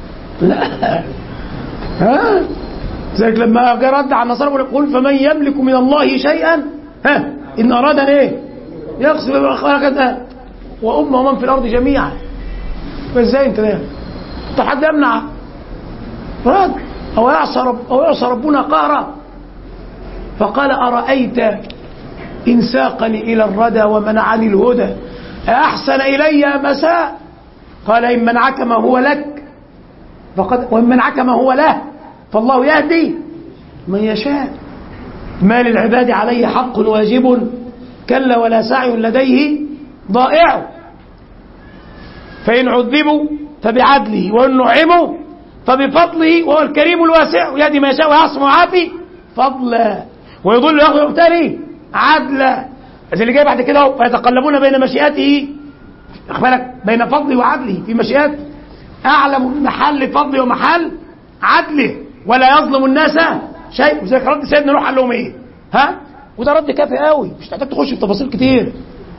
ذلك لما جاء رد على النصارى يقول فمن يملك من الله شيئا ان اراد ايه؟ يقصد بالخلق وامه ومن في الارض جميعا. فازاي انت ده؟ طب حد يمنع؟ رد او يعصى ربنا قهرا؟ فقال ارايت ان ساقني الى الردى ومنعني الهدى احسن الي مساء؟ قال ان منعك ما هو لك وان منعك ما هو له فالله يهدي من يشاء. ما للعباد عليه حق واجب كلا ولا سعي لديه ضائع. فإن عذبوا فبعدله وإن نعموا فبفضله وهو الكريم الواسع يهدي ما يشاء ويعصم ويعافي فضلا ويضل ياخذ ويبتلي عدلا. اللي جاي بعد كده فيتقلبون بين مشيئته، بالك بين فضله وعدله في مشيئات أعلم محل فضله ومحل عدله ولا يظلم الناس شيء. وزي رد سيدنا نوح قال لهم ايه؟ وده رد كافي قوي، مش محتاج تخش في تفاصيل كتير.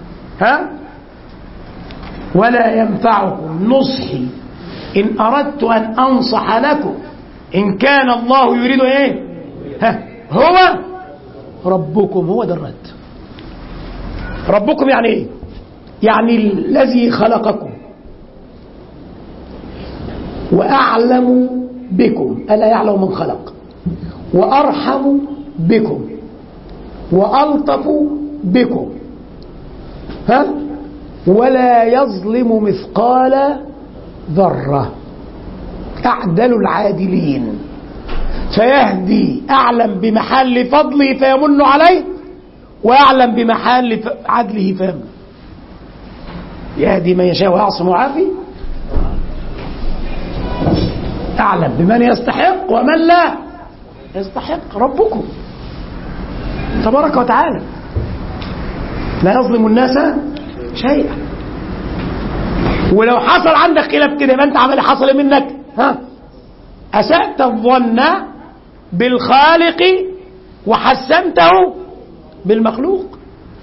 ولا ينفعكم نصحي إن أردت أن أنصح لكم إن كان الله يريد ايه؟ هو ربكم. هو ده الرد. ربكم يعني ايه؟ يعني الذي خلقكم وأعلم بكم، ألا يعلم من خلق، وأرحم بكم وألطف بكم، ولا يظلم مثقال ذرة، أعدل العادلين، فيهدي أعلم بمحل فضله فيمن عليه وأعلم بمحل عدله فيمن. يهدي من يشاء ويعصم ويعافي. أعلم بمن يستحق ومن لا يستحق. ربكم تبارك وتعالى لا يظلم الناس شيئا. ولو حصل عندك خلاف كده يبقى انت عمل حصل منك أسأت الظن بالخالق وحسنته بالمخلوق.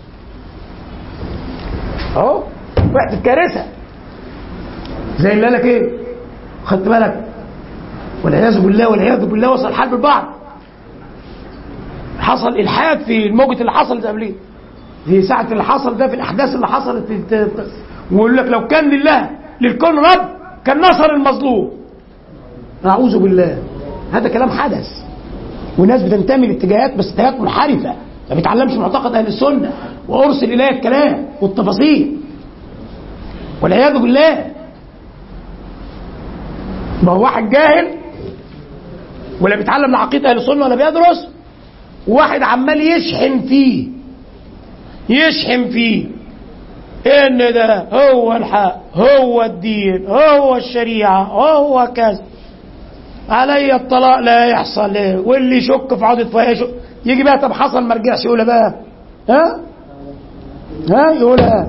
اهو وقت الكارثه زي اللي قالك ايه، خدت بالك، والعياذ بالله والعياذ بالله وصل الحال بالبعض. حصل الحاد في الموجة اللي حصلت قبليه، في ساعة اللي حصل ده، في الأحداث اللي حصلت ويقول لك لو كان لله للكون رب كان نصر المظلوم. أعوذ بالله. هذا كلام حدث، والناس بتنتمي لاتجاهات بس اتجاهات منحرفة، ما بيتعلمش معتقد أهل السنة، وأرسل إليه الكلام والتفاصيل والعياذ بالله. ما هو واحد جاهل ولا بيتعلم لعقيدة أهل السنة ولا بيدرس، وواحد عمال يشحن فيه إن ده هو الحق، هو الدين، هو الشريعة، هو كذا، علي الطلاق لا يحصل ليه، واللي يشك في عودة فيها يجي بقى طب حصل ما رجعش يقولها بقى يقولها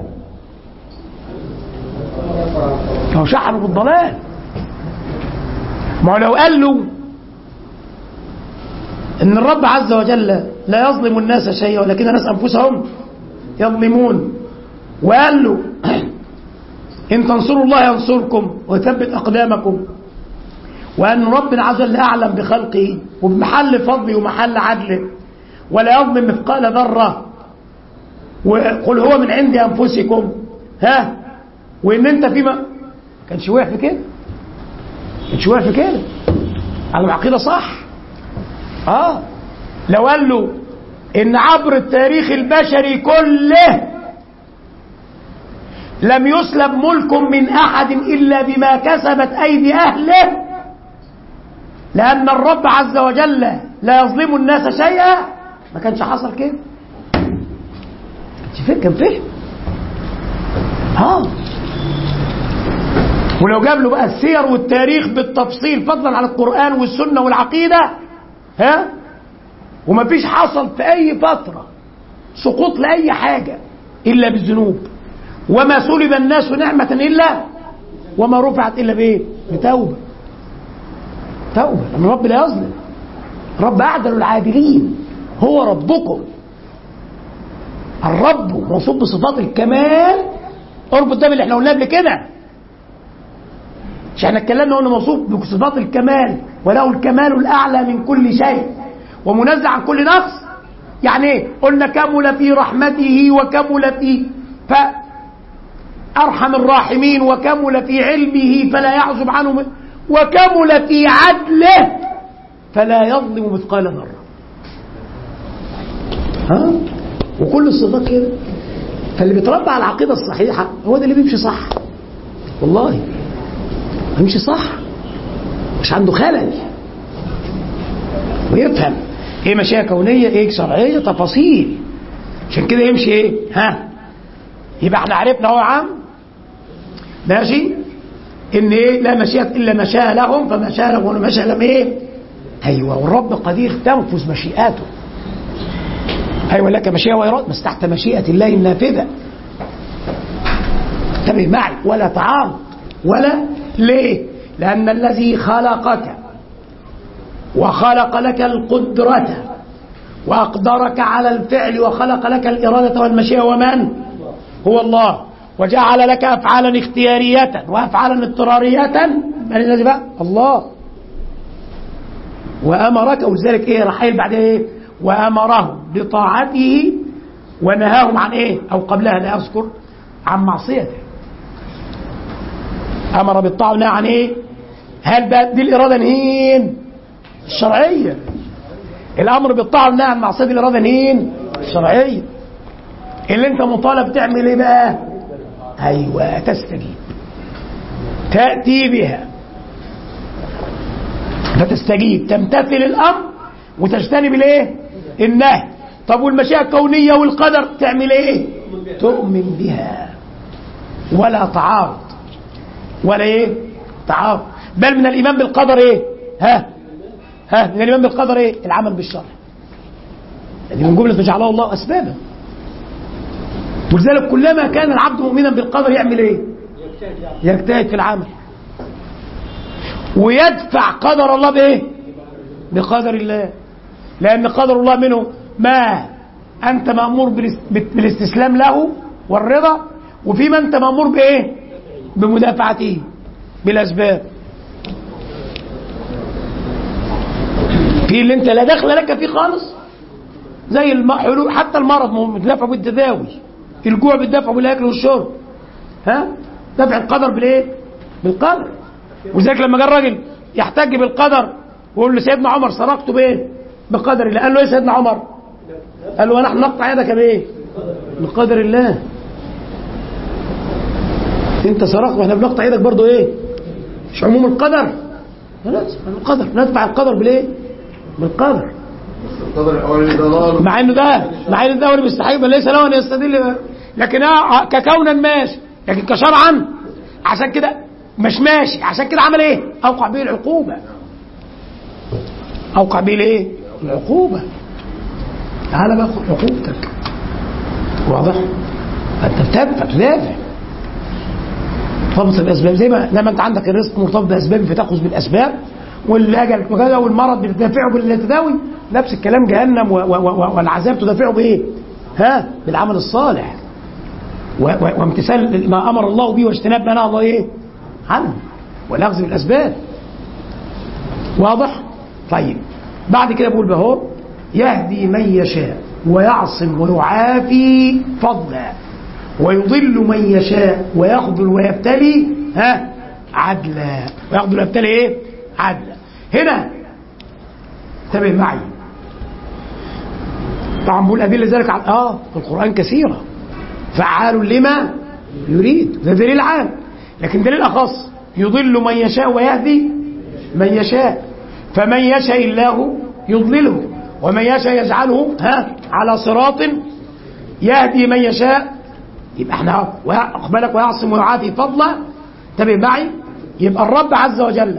هو شحنوا بالضلال. ما هو لو قال له ان الرب عز وجل لا يظلم الناس شيئا ولكن الناس انفسهم يظلمون، وقال له ان تنصروا الله ينصركم ويثبت اقدامكم، وان ربنا عز وجل اعلم بخلقه وبمحل فضله ومحل عدله ولا يظلم مثقال ذره، وقل هو من عند انفسكم وان انت فيما كانش واقف في كده، كانش واقف في كده على العقيده صح. لو قال له ان عبر التاريخ البشري كله لم يسلب ملك من احد الا بما كسبت ايدي اهله، لان الرب عز وجل لا يظلم الناس شيئا، ما كانش حصل كده. كان فهم. ولو جاب له بقى السير والتاريخ بالتفصيل فضلا عن القرآن والسنة والعقيدة وما فيش حصل في أي فترة سقوط لأي حاجة إلا بالذنوب، وما سلب الناس نعمة إلا وما رفعت إلا بإيه؟ بتوبة. توبة، لأن الرب لا يظلم، رب أعدل العادلين، هو ربكم. الرب موصوف بصفات الكمال. اربط ده باللي احنا قلناه قبل كده، مش احنا اتكلمنا قلنا موصوف بصفات الكمال وله الكمال الاعلى من كل شيء ومنزع عن كل نقص. يعني ايه؟ قلنا كمل في رحمته وكمل في ارحم الراحمين وكمل في علمه فلا يعزب عنه وكمل في عدله فلا يظلم مثقال ذره. وكل الصفات كده. فاللي بيتربى على العقيده الصحيحه هو ده اللي بيمشي صح، والله بيمشي صح، مش عنده خلل، ويفهم ايه مشيئه كونيه ايه شرعيه تفاصيل، عشان كده يمشي ايه يبقى احنا عرفنا اهو يا عم ماشي ان ايه لا مشيئه الا ما شاء لهم، فما شاء لهم وما شاء لهم ايه. ايوه، والرب قدير تنفذ مشيئاته. ايوه لك مشيئه واراده بس تحت مشيئه الله النافذه. انتبه معي، ولا تعارض ولا ليه؟ لأن الذي خلقك وخلق لك القدرة وأقدرك على الفعل وخلق لك الإرادة والمشيئة ومن؟ هو الله. وجعل لك أفعالا اختيارية وأفعالا اضطرارية، من الذي بقى؟ الله. وأمرك، ولذلك إيه راح قايل بعد إيه؟ وأمرهم بطاعته ونهاهم عن إيه؟ أو قبلها لا أذكر، عن معصيته. أمر بالطاعة ونهى عن إيه؟ هل بقى دي الإرادة نهين؟ الشرعية. الأمر بالطاعة والنهي عن معصية الإرادة نهين؟ الشرعية. اللي أنت مطالب تعمل إيه بقى؟ أيوة تستجيب، تأتي بها، فتستجيب، تمتثل الأمر وتجتنب الإيه؟ النهي. طب والمشيئة الكونية والقدر تعمل إيه؟ تؤمن بها، ولا تعارض ولا ايه تعارض. بل من الإيمان بالقدر إيه؟ من الإيمان بالقدر إيه؟ العمل بالشرع. يعني من جملة ما جعله الله أسبابا. ولذلك كلما كان العبد مؤمنا بالقدر يعمل إيه؟ يجتهد في العمل ويدفع قدر الله بإيه؟ بقدر الله. لأن قدر الله منه ما أنت مأمور بالاستسلام له والرضا، وفيما أنت مأمور بإيه؟ بمدافعته بالأسباب. في اللي أنت لا دخل لك فيه خالص، زي حتى المرض مدافع بالتداوي، الجوع بالدفع بالأكل والشرب، دفع القدر بالإيه؟ بالقدر. وذلك لما جاء الراجل يحتج بالقدر ويقول لسيدنا عمر سرقت بإيه؟ بقدر الله. قال له إيه سيدنا عمر؟ قال له ونحن نقطع يدك بإيه؟ بقدر الله. انت سرقت واحنا بنقطع يدك برضه ايه؟ مش عموم القدر؟ خلاص القدر ندفع القدر بالايه؟ بالقدر. مع انه ده هو مستحيل، بل ليس له ان يستدل، لكن ككونا ماشي، لكن كشرعا عشان كده مش ماشي، عشان كده عمل ايه؟ اوقع به العقوبه. اوقع به الايه؟ العقوبه. تعالى بقى خد عقوبتك. واضح؟ انت تدافع مرتبط بالاسباب، زي ما لما انت عندك الرزق مرتبط باسباب فتاخذ بالاسباب، والاجل وكذا، والمرض بتدافعه بالتداوي. نفس الكلام جهنم والعذاب تدافعه بايه؟ بالعمل الصالح وامتثال ما امر الله به واجتناب ما نهى الله ايه؟ عنه، والاخذ بالاسباب. واضح؟ طيب بعد كده بقول بهو يهدي من يشاء ويعصم ويعافي فضلا ويضل من يشاء ويخذل ويبتلي عدلا. ويخذل ويبتلي ايه؟ عدلا. هنا انتبه معي، طبعا بقول ادله ذلك في القران كثيره، فعال لما يريد، ده دليل عام، لكن دليل اخص، يضل من يشاء ويهدي من يشاء. فمن يشاء الله يضلله ومن يشاء يجعله على صراط يهدي من يشاء. يبقى احنا اقبلك ويعصم ويعافي فضلا. انتبه معي، يبقى الرب عز وجل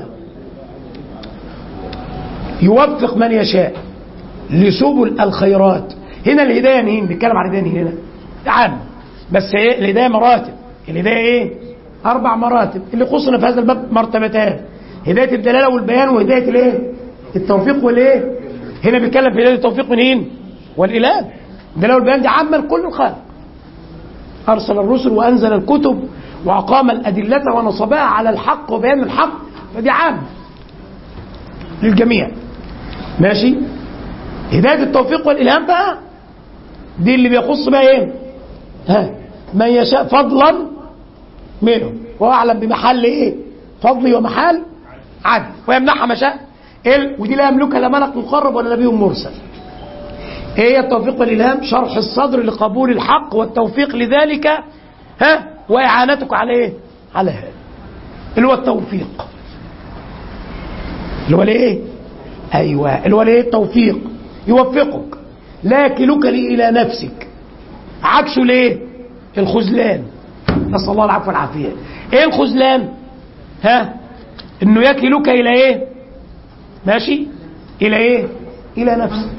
يوفق من يشاء لسبل الخيرات. هنا الهدايه مين؟ بنتكلم عن الهدايه هنا عام، بس ايه الهدايه؟ مراتب. الهدايه ايه؟ 4 مراتب. اللي خصنا في هذا الباب مرتبتان: هدايه الدلاله والبيان، وهدايه الايه؟ التوفيق والايه؟ هنا بنتكلم في هدايه التوفيق منين؟ والإلهام. الدلاله والبيان دي عامه لكل الخلق. أرسل الرسل وأنزل الكتب وأقام الأدلة ونصبها على الحق وبيان الحق، فدي عام للجميع. ماشي؟ هداية التوفيق والإلهام بقى دي اللي بيخص بقى إيه؟ من يشاء فضلا منه وأعلم بمحل إيه؟ فضلي ومحال عدل، ويمنحها ما شاء. ودي لا يملكها لا ملك مقرب ولا نبي مرسل. ايه التوفيق والإلهام؟ شرح الصدر لقبول الحق والتوفيق لذلك وإعانتك على ايه؟ على هذا اللي هو التوفيق، اللي هو الايه؟ ايوه اللي هو الايه؟ التوفيق يوفقك لا يكلك لي الى نفسك، عكسه ليه؟ الخذلان. نسأل الله العفو والعافية. ايه الخذلان؟ انه يكلك الى ايه؟ ماشي؟ الى ايه؟ الى نفسك،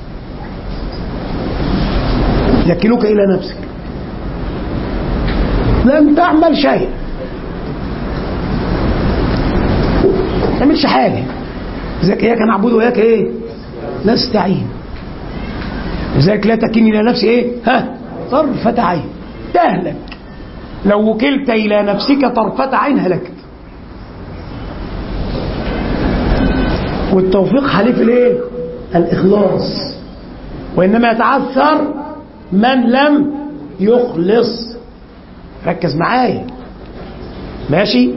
يكلك إلى نفسك، لن تعمل شيء، ما تعملش حاجة. لذلك إياك نعبد وإياك إيه؟ نستعين. لذلك لا تكلني إلى نفسي إيه؟ طرفة عين تهلك. لو وكلت إلى نفسك طرفة عين هلكت. والتوفيق حليف الإيه؟ الإخلاص. وإنما يتعثر من لم يخلص. ركز معايا ماشي؟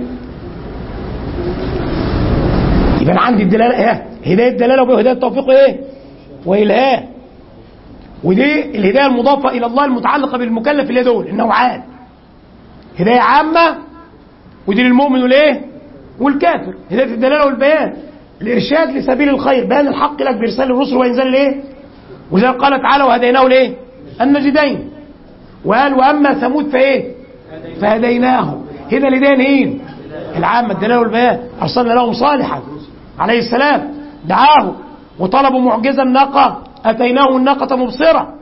يبقى عندي الدلاله هدايه الدلاله وهدايه التوفيق ايه؟ والهام. ودي الهدايه المضافه الى الله المتعلقه بالمكلف اللي دول النوعان: هدايه عامه ودي للمؤمن والايه؟ والكافر. هدايه الدلاله والبيان الارشاد لسبيل الخير، بيان الحق لك بارسال الرسل وانزال الايه؟ وزي قال تعالى وهديناه الايه؟ النجدين. وقال واما ثمود فايه؟ فهديناه. هنا الهدايه العامة الدلالة والبيان. أرسلنا لهم صالحا عليه السلام دعاه وطلبوا معجزة الناقة أتيناه الناقة مبصرة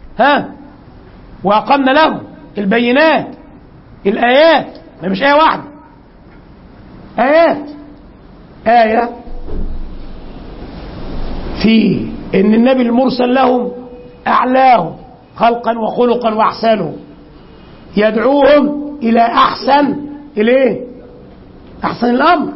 وأقمنا له البينات الآيات، ما مش آية واحدة، آيات. آية في إن النبي المرسل لهم أعلاهم خلقا وخلقا وأحسنهم، يدعوهم إلى أحسن إليه أحسن الأمر.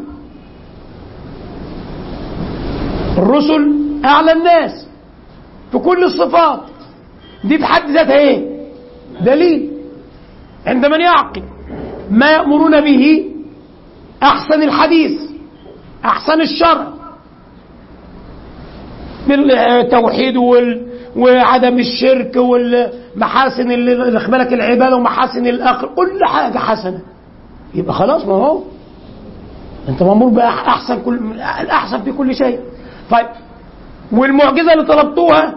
الرسل أعلى الناس في كل الصفات دي بحد ذاتها إيه؟ دليل عند من يعقل ما يأمرون به أحسن الحديث أحسن الشرع بالتوحيد وعدم الشرك والمحاسن اللي بالك العبادة ومحاسن الآخر، كل حاجة حسنة. يبقى خلاص، ما هو أنت مأمور بأحسن الأحسن في كل شيء. طيب والمعجزة اللي طلبتوها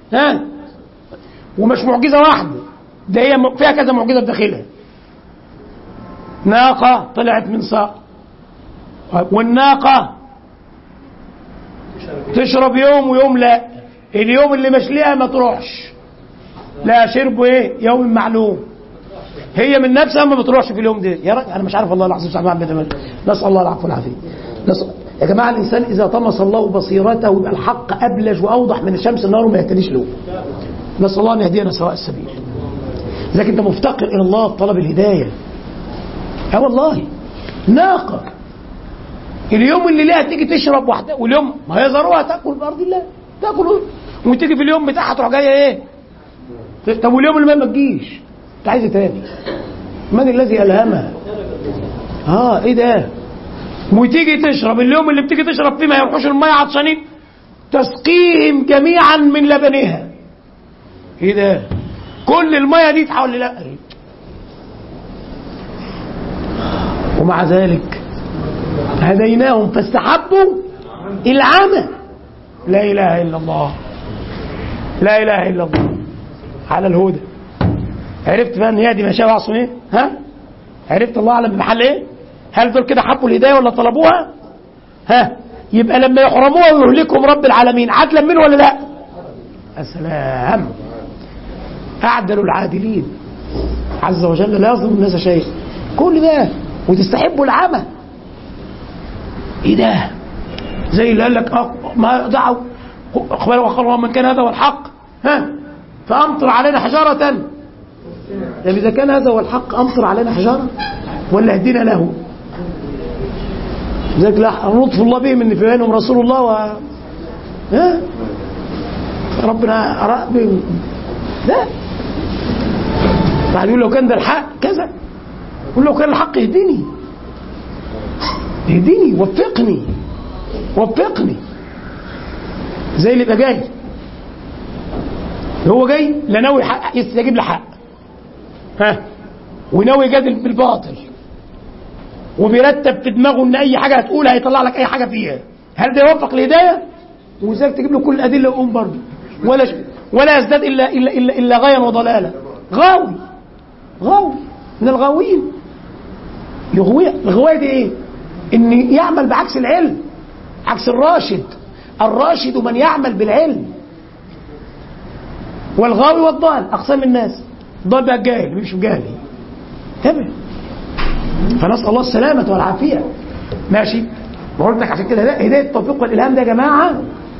ومش معجزة واحدة، ده هي فيها كذا معجزة بداخلها. ناقة طلعت من ساق، والناقة تشرب يوم ويوم لا، اليوم اللي مش ليها ما تروحش، لا شربوا ايه يوم معلوم، هي من نفسها ما بتروحش في اليوم ده. يا راجل انا مش عارف والله العظيم نسأل الله العفو والعافية. يا جماعة الإنسان إذا طمس الله بصيرته يبقى الحق أبلج وأوضح من الشمس النار وما يهتديش له. نسأل الله أن يهدينا سواء السبيل. لكن أنت مفتقر إلى الله بطلب الهداية. والله ناقة اليوم اللي ليها تيجي تشرب واحدة، واليوم ما هي ذروها تأكل بأرض الله تأكل، وتيجي في اليوم بتاعها تروح جاية إيه؟ طب واليوم اللي ما تجيش أنت عايز تاني؟ من الذي ألهمها؟ إيه ده؟ وتيجي تشرب اليوم اللي بتيجي تشرب فيه ما يروحوش المية عطشانين، تسقيهم جميعا من لبنها. ايه ده؟ كل المية دي تحول لا. ومع ذلك هديناهم فاستحبوا العمى. لا اله الا الله، لا اله الا الله على الهدى. عرفت بقى ان هي دي مشاوى عصم ايه؟ عرفت الله اعلم بمحل ايه؟ هل دول كده حبوا الهدايه ولا طلبوها؟ يبقى لما يحرموها ويهلكهم رب العالمين عدلا منه ولا لا؟ السلام. اعدل العادلين عز وجل لا يظلم الناس شيء. كل ده وتستحبوا العمى. ايه ده؟ زي اللي قال لك ما دعوا اقبلوا وقالوا من كان هذا هو الحق فامطر علينا حجاره. طب اذا كان هذا هو الحق امطر علينا حجاره ولا اهدنا له؟ ذلك لطف الله بهم ان في بينهم رسول الله ربنا أرى بهم. لا بعد يقول لو كان ده الحق كذا، يقول لو كان الحق يهديني وفقني زي اللي يبقى جاي هو جاي لا ناوي يستجيب لحق وناوي يجادل بالباطل وبيرتب في دماغه ان اي حاجه هتقولها هيطلع لك اي حاجه فيها. هل ده يوفق الهدايه؟ وازاي تجيب له كل الادله ويقوم برضه ولا يزداد الا غيا وضلالا. غاوي من الغاوين. الغوايه دي ايه؟ ان يعمل بعكس العلم، عكس الراشد من يعمل بالعلم. والغاوي والضال اقسام الناس. الضال بقى الجاهل مش جاهل. تمام. فنسأل الله السلامة والعافية. ماشي. بقول لك عشان كده هداية التوفيق والإلهام ده يا جماعة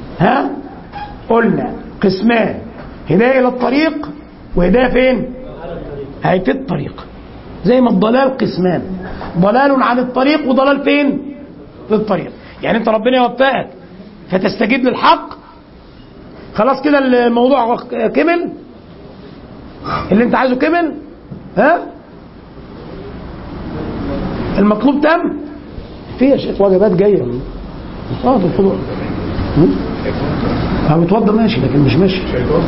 قلنا قسمان: هداية إلى الطريق وهداية فين؟ في الطريق. زي ما الضلال قسمان: ضلال عن الطريق وضلال فين؟ في الطريق. يعني انت ربنا يوفقك فتستجيب للحق، خلاص كده الموضوع كمل، اللي انت عايزه كمل. المطلوب تم. في يا شيخ وجبات جايه بالخضوع. بتوضى ماشي لكن مش ماشي.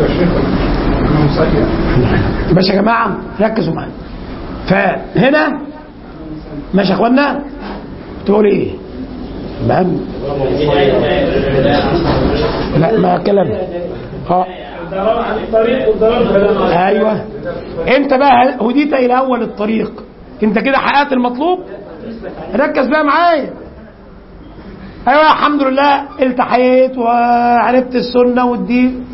ماشي يا جماعه ركزوا معايا. فهنا ماشي يا اخوانا. تقول ايه؟ لا ما كلام. ايوه انت بقى هديت الى اول الطريق، انت كده حققت المطلوب ركز بقى معايا. ايوه الحمد لله التحيت وعرفت السنه والدين،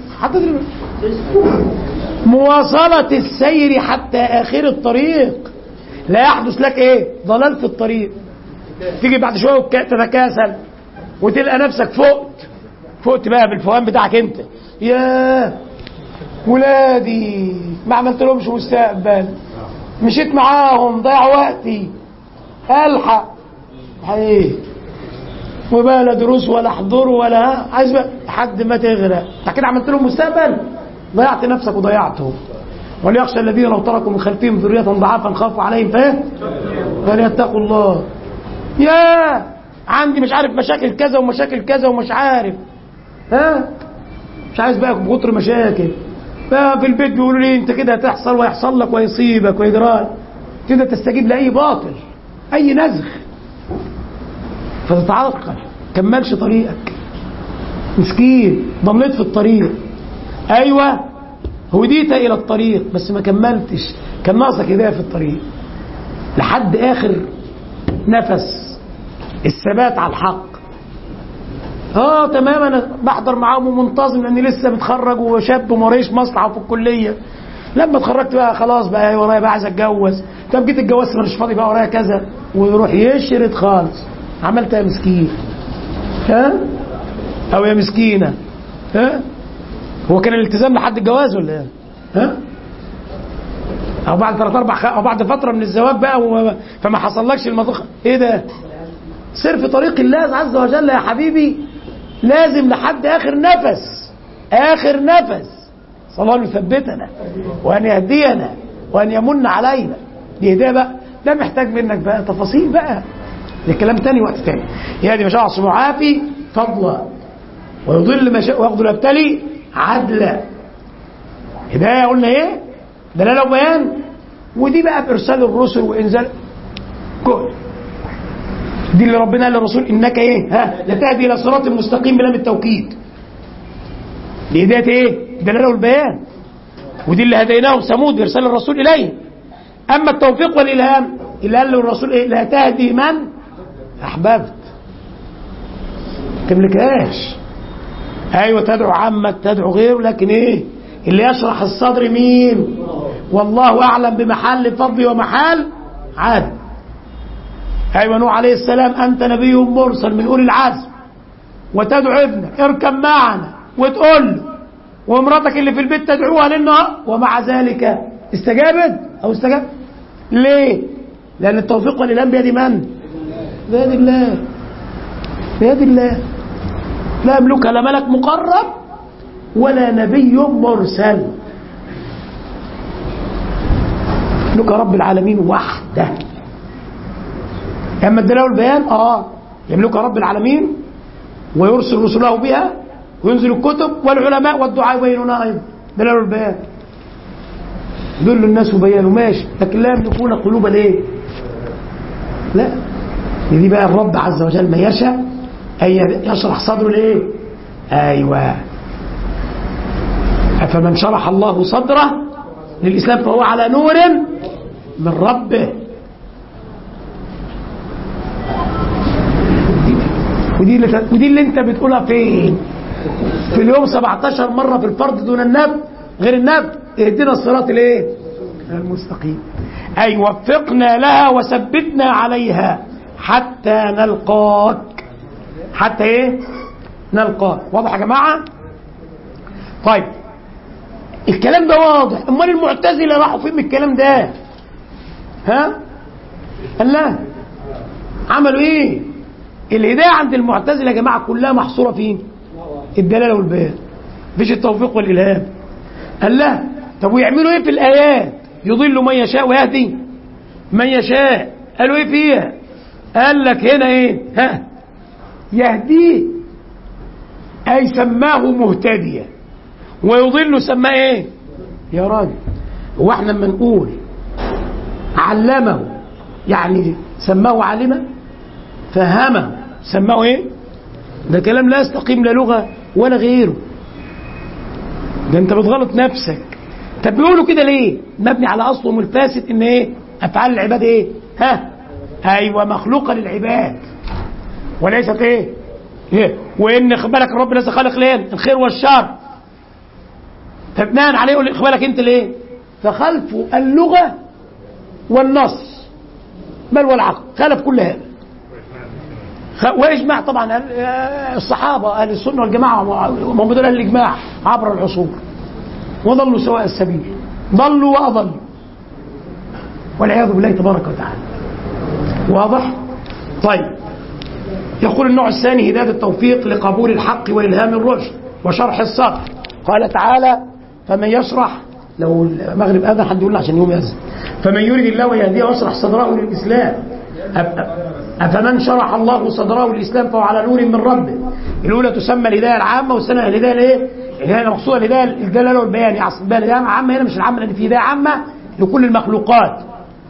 مواصله السير حتى اخر الطريق. لا يحدث لك ايه؟ ضلال في الطريق. تيجي بعد شويه تتكاسل وتلقى نفسك فقت بقى بالفهم بتاعك انت. يا ولادي ما عملت لهمش مستقبل، مشيت معاهم ضيع وقتي، الحق ايه وبقى لا دروس ولا حضور ولا عايز بقى لحد ما تغرق. انت كده عملت لهم مستقبل؟ ضيعت نفسك وضيعتهم. وليخشى الذين لو تركوا من خلفهم ذرية ضعافا خافوا عليهم فليتقوا الله. يا عندي مش عارف مشاكل كذا ومشاكل كذا ومش عارف، مش عايز بقى بكتر مشاكل بقى في البيت بيقولوا لي انت كده هتحصل ويحصل لك ويصيبك ويجرالك، كده تستجيب لاي باطل اي نزغ فتتعرقل، كملش طريقك، مسكين ضليت في الطريق. ايوه هديت الى الطريق بس ما كملتش، كان ناقصك هدايه في الطريق لحد اخر نفس الثبات على الحق. تمام انا بحضر معاهم ومنتظم لاني لسه متخرج وشاب وموريش مصلحه في الكليه. لما اتخرجت بقى خلاص بقى ورايا بقى عايز اتجوز، طب جيت اتجوزت مش فاضي بقى ورايا كذا، ويروح يشرد خالص. عملت يا مسكين او يا مسكينه. هو كان الالتزام لحد الجواز ولا ايه؟ او بعد 3 4 او بعد فتره من الزواج بقى فما حصلكش الموضوع. ايه ده؟ سير في طريق الله عز وجل يا حبيبي، لازم لحد اخر نفس. اخر نفس صلى الله ان يثبتنا وان يهدينا وان يمن علينا. دي هدايه بقى، ده محتاج منك بقى تفاصيل بقى، ده كلام تاني وقت تاني. يهدي من شاء معافي فضلا ويضل ما شاء ويخذل يبتلي عدلا. هدايه قلنا ايه؟ دلاله وبيان. ودي بقى بارسال الرسل وانزال كل دي اللي ربنا قال للرسول انك ايه؟ لتهدي الى صراط مستقيم بلام التوكيد. دي هدايه ايه؟ دلاله والبيان. ودي اللي هديناهم ثمود بارسال الرسول اليه. اما التوفيق والالهام اللي قال له الرسول ايه؟ لا تهدي من احببت. تملكهاش. ايوه تدعو عمك تدعو غيره، لكن ايه اللي يشرح الصدر؟ مين؟ والله اعلم بمحل فضلي ومحال عدل. ايوه نوح عليه السلام انت نبي مرسل من اولي العزم، وتدعو ابنك اركب معنا وتقول له، وامرتك اللي في البيت تدعوها للنهار، ومع ذلك استجابت او استجاب. ليه؟ لان التوفيق والالهام بيد من؟ بيد الله. بيد الله. لا يملكها لا ملك مقرب ولا نبي مرسل، يملكها رب العالمين وحده. اما الدلاله والبيان يملكها رب العالمين ويرسل رسله بها وينزل الكتب والعلماء والدعاء يبينونها ايضا. دلاله والبيان دل الناس وبيانوا ماشي، لكن لا يملكون قلوب الايه؟ لا. دي بقى الرب عز وجل ما يشاء أن يشرح صدره لإيه؟ أيوة. فمن شرح الله صدره للإسلام فهو على نور من ربه. ودي اللي انت بتقولها فين؟ في اليوم 17 مرة في الفرض دون النفل غير النفل. اهدنا الصراط الايه؟ المستقيم. أي وفقنا لها وثبتنا عليها حتى نلقاك. حتى ايه؟ نلقاك. واضح يا جماعة؟ طيب الكلام ده واضح. امال المعتزلة راحوا فين من الكلام ده؟ قال لا عملوا ايه؟ الهداية عند المعتزلة يا جماعة كلها محصورة فين؟ الدلالة والبيان، مفيش التوفيق والإلهام. قال لا طب ويعملوا ايه في الآيات؟ يضل من يشاء ويهدي من يشاء. قالوا ايه فيها؟ قال لك هنا ايه؟ يهديه اي سماه مهتديا، ويضل سماه ايه؟ يا راجل هو احنا لما نقول علمه يعني سماه عالما، فهمه سماه ايه؟ ده كلام لا يستقيم لا لغه ولا غيره. ده انت بتغلط نفسك. طب بيقولوا كده ليه؟ مبني على اصلهم الفاسد ان ايه؟ افعال العباد ايه؟ ايوه مخلوقه للعباد وليست ايه وان بالك الرب ليس خالق ليه الخير والشر، فبناء عليه يقول بالك انت ليه، فخلفوا اللغه والنص بل والعقل خالف كل هذا، واجماع طبعا الصحابه اهل السنه والجماعه هم دول اهل الاجماع عبر العصور وضلوا سواء السبيل، ضلوا واضلوا والعياذ بالله تبارك وتعالى. واضح؟ طيب يقول النوع الثاني هداية التوفيق لقبول الحق وإلهام الرشد وشرح الصدر. قال تعالى فمن يشرح، لو المغرب أذن حد يقول عشان يوم يأذن، فمن يريد الله يهديه ويشرح صدره للإسلام أفمن شرح الله صدره للإسلام فهو على نور من ربه. الأولى تسمى الهداية العامة والثانية الهداية الإيه؟ الهداية المقصودة الهداية الدلالة والبيان، يعني الهداية عامة هنا مش العامة لأن في هداية عامة لكل المخلوقات،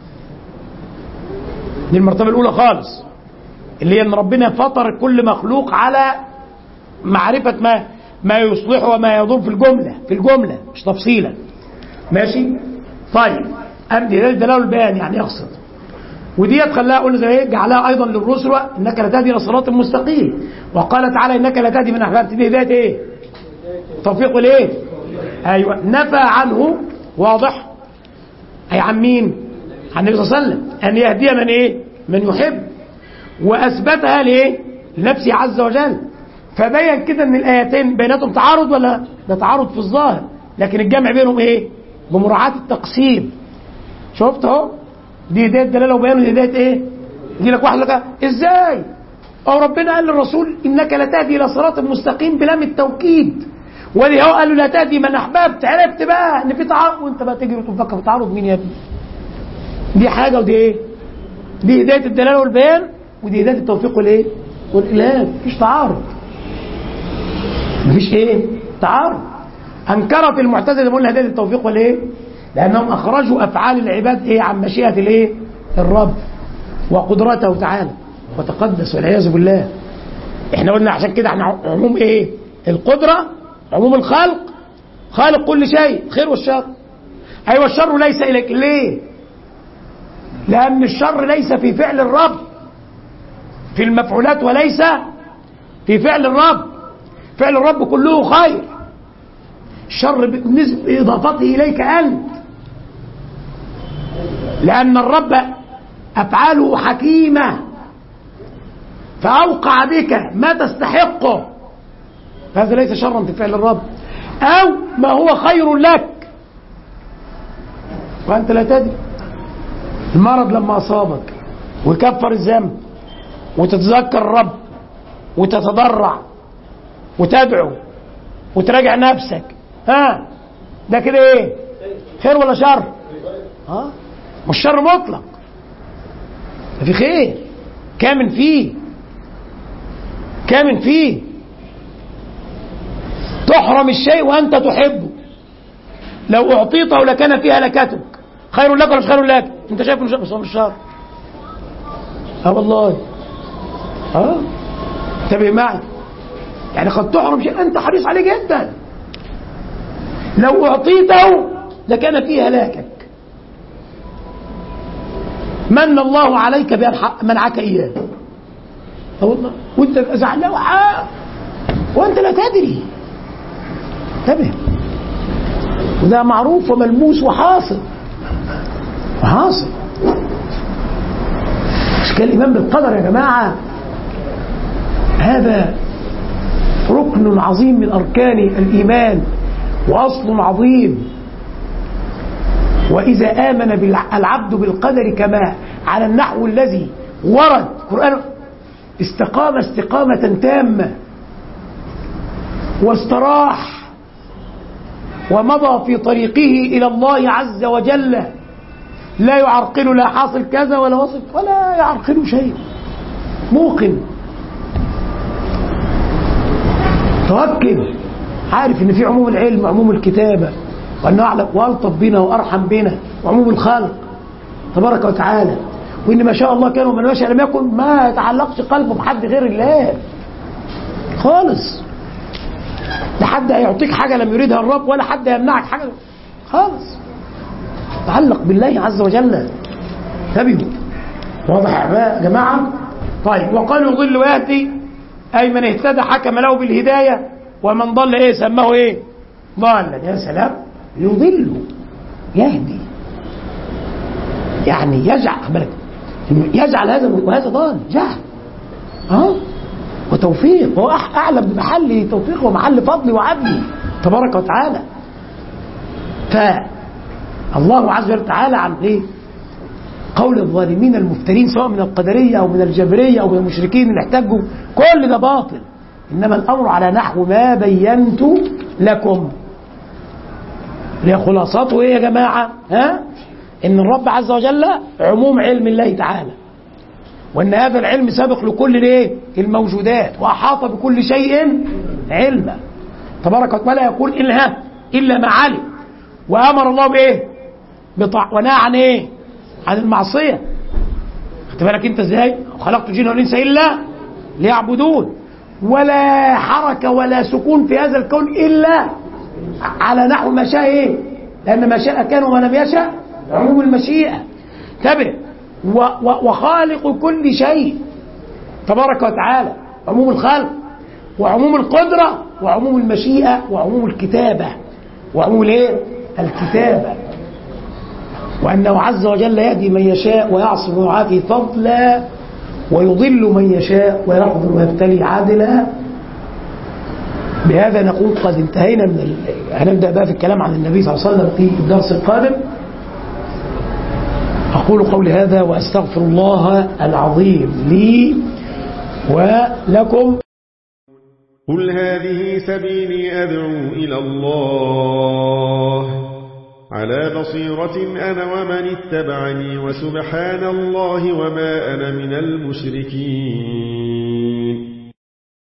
دي المرتبة الأولى خالص اللي هي ان ربنا فطر كل مخلوق على معرفة ما يصلح وما يضر في الجملة مش تفصيلا. ماشي؟ طيب أمدي الدلالة والبيان يعني يقصد، وديت خلاها قلنا زي ايه جعلها ايضا للرسل انك لا تهدي الى صراط مستقيم، وقال تعالى انك لا تهدي من احببت، دي هدايه ايه؟ توفيق الايه؟ ايوه نفى عنه واضح اي عن مين؟ عن النبي صلى الله عليه وسلم ان يهدي من ايه؟ من يحب، واثبتها لايه؟ لنفسه عز وجل. فبين كده ان الايتين بيناتهم تعارض ولا ده تعارض في الظاهر، لكن الجمع بينهم ايه؟ بمراعاة التقسيم. شفت اهو؟ دي هدايه دلاله وبيان، ودي هدايه ايه؟ يجي لك واحد لك ازاي؟ او ربنا قال للرسول انك لا تهدي الى صراط مستقيم بلام التوكيد، ولي هو قال له لا تهدي من احببت. عرفت بقى ان في تعارض وانت بقى تجري وتفكر في تعارض مين يا ابني؟ دي حاجه ودي ايه؟ دي هدايه الدلاله والبيان، ودي هدايه التوفيق والايه؟ والالهام. مفيش تعارض، مفيش ايه؟ تعارض. انكرت المعتزله اللي قلنا هدايه التوفيق والايه؟ لانهم اخرجوا افعال العباد ايه؟ عن مشيئه الايه؟ الرب وقدرته تعالى وتقدس والعياذ بالله. احنا قلنا عشان كده احنا عموم ايه؟ القدره، عموم الخلق، خالق كل شيء، الخير والشر. ايوه الشر ليس اليك، ليه؟ لان الشر ليس في فعل الرب، في المفعولات وليس في فعل الرب. فعل الرب كله خير، الشر بإضافته إليك أنت، لأن الرب أفعاله حكيمة فأوقع بك ما تستحقه، هذا ليس شرا في فعل الرب، أو ما هو خير لك وأنت لا تدري. المرض لما أصابك ويكفر الذنب وتتذكر الرب وتتضرع وتدعو وتراجع نفسك، ها ده كده ايه؟ خير ولا شر؟ مش شر مطلق، ده في خير كامن فيه، كامن فيه. تحرم الشيء وانت تحبه، لو اعطيته لكان فيه هلكتك، خير لك ولا مش خير لك؟ انت شايف انه مش شر. والله انتبه معي، يعني قد تحرم شيء انت حريص عليه جدا، لو اعطيته لكان فيه هلاكك. من الله عليك بأن منعك اياه، والله وانت زعلان وانت لا تدري. انتبه، وده معروف وملموس وحاصل وحاصل. مش كان الايمان بالقدر يا جماعه هذا ركن عظيم من أركان الإيمان وأصل عظيم. وإذا آمن العبد بالقدر كما على النحو الذي ورد القرآن استقام استقامة تامة واستراح ومضى في طريقه إلى الله عز وجل، لا يعرقل لا حاصل كذا ولا وصف ولا يعرقل شيء، موقن توكل، عارف ان في عموم العلم وعموم الكتابه، وانه اعلم والطف بنا وارحم بنا، وعموم الخلق تبارك وتعالى، وان ما شاء الله كان ومن ما شاء لم يكن، ما يتعلقش قلبه بحد غير الله خالص. لا حد هيعطيك حاجه لم يريدها الرب، ولا حد يمنعك حاجه خالص. تعلق بالله عز وجل. انتبهوا، واضح يا جماعة؟ طيب وقال يضل ويهدي، أي من اهتدى حكم له بالهداية، ومن ضل إيه سماه إيه ضالا. يا سلام، يضل يهدي يعني يجعل هذا وهذا ضال، جهل وتوفيق، هو أعلم بمحل توفيقه ومحل فضله وعدله تبارك وتعالى. فالله عز وجل تعالى عن إيه؟ قول الظالمين المفترين سواء من القدرية أو من الجبرية أو من المشركين اللي احتجوا، كل ده باطل. إنما الأمر على نحو ما بينت لكم. خلاصته إيه يا جماعة؟ إن الرب عز وجل عموم علم الله تعالى، وأن هذا العلم سابق لكل الايه الموجودات، وأحاط بكل شيء علما تبارك وتعالى، يقول إلا ما علم. وأمر الله بإيه؟ ونهى عن إيه؟ عن المعصية. خدت بالك أنت إزاي؟ خلقت الجن والإنس إلا ليعبدون. ولا حركة ولا سكون في هذا الكون إلا على نحو ما شاء إيه؟ لأن ما شاء كان وما لم يشاء عموم المشيئة. تبع وخالق كل شيء تبارك وتعالى، عموم الخلق وعموم القدرة وعموم المشيئة وعموم الكتابة وعموم الايه؟ الكتابة. وأنه عز وجل يهدي من يشاء ويعصم ويعافي فضلا، ويضل من يشاء ويخذل ويبتلي عادلا. بهذا نقول قد انتهينا هنبدأ بقى في الكلام عن النبي صلى الله عليه وسلم في الدرس القادم. أقول قولي هذا وأستغفر الله العظيم لي ولكم. قل هذه سبيلي أدعو إلى الله على بصيرة أنا ومن اتبعني، وسبحان الله وما أنا من المشركين.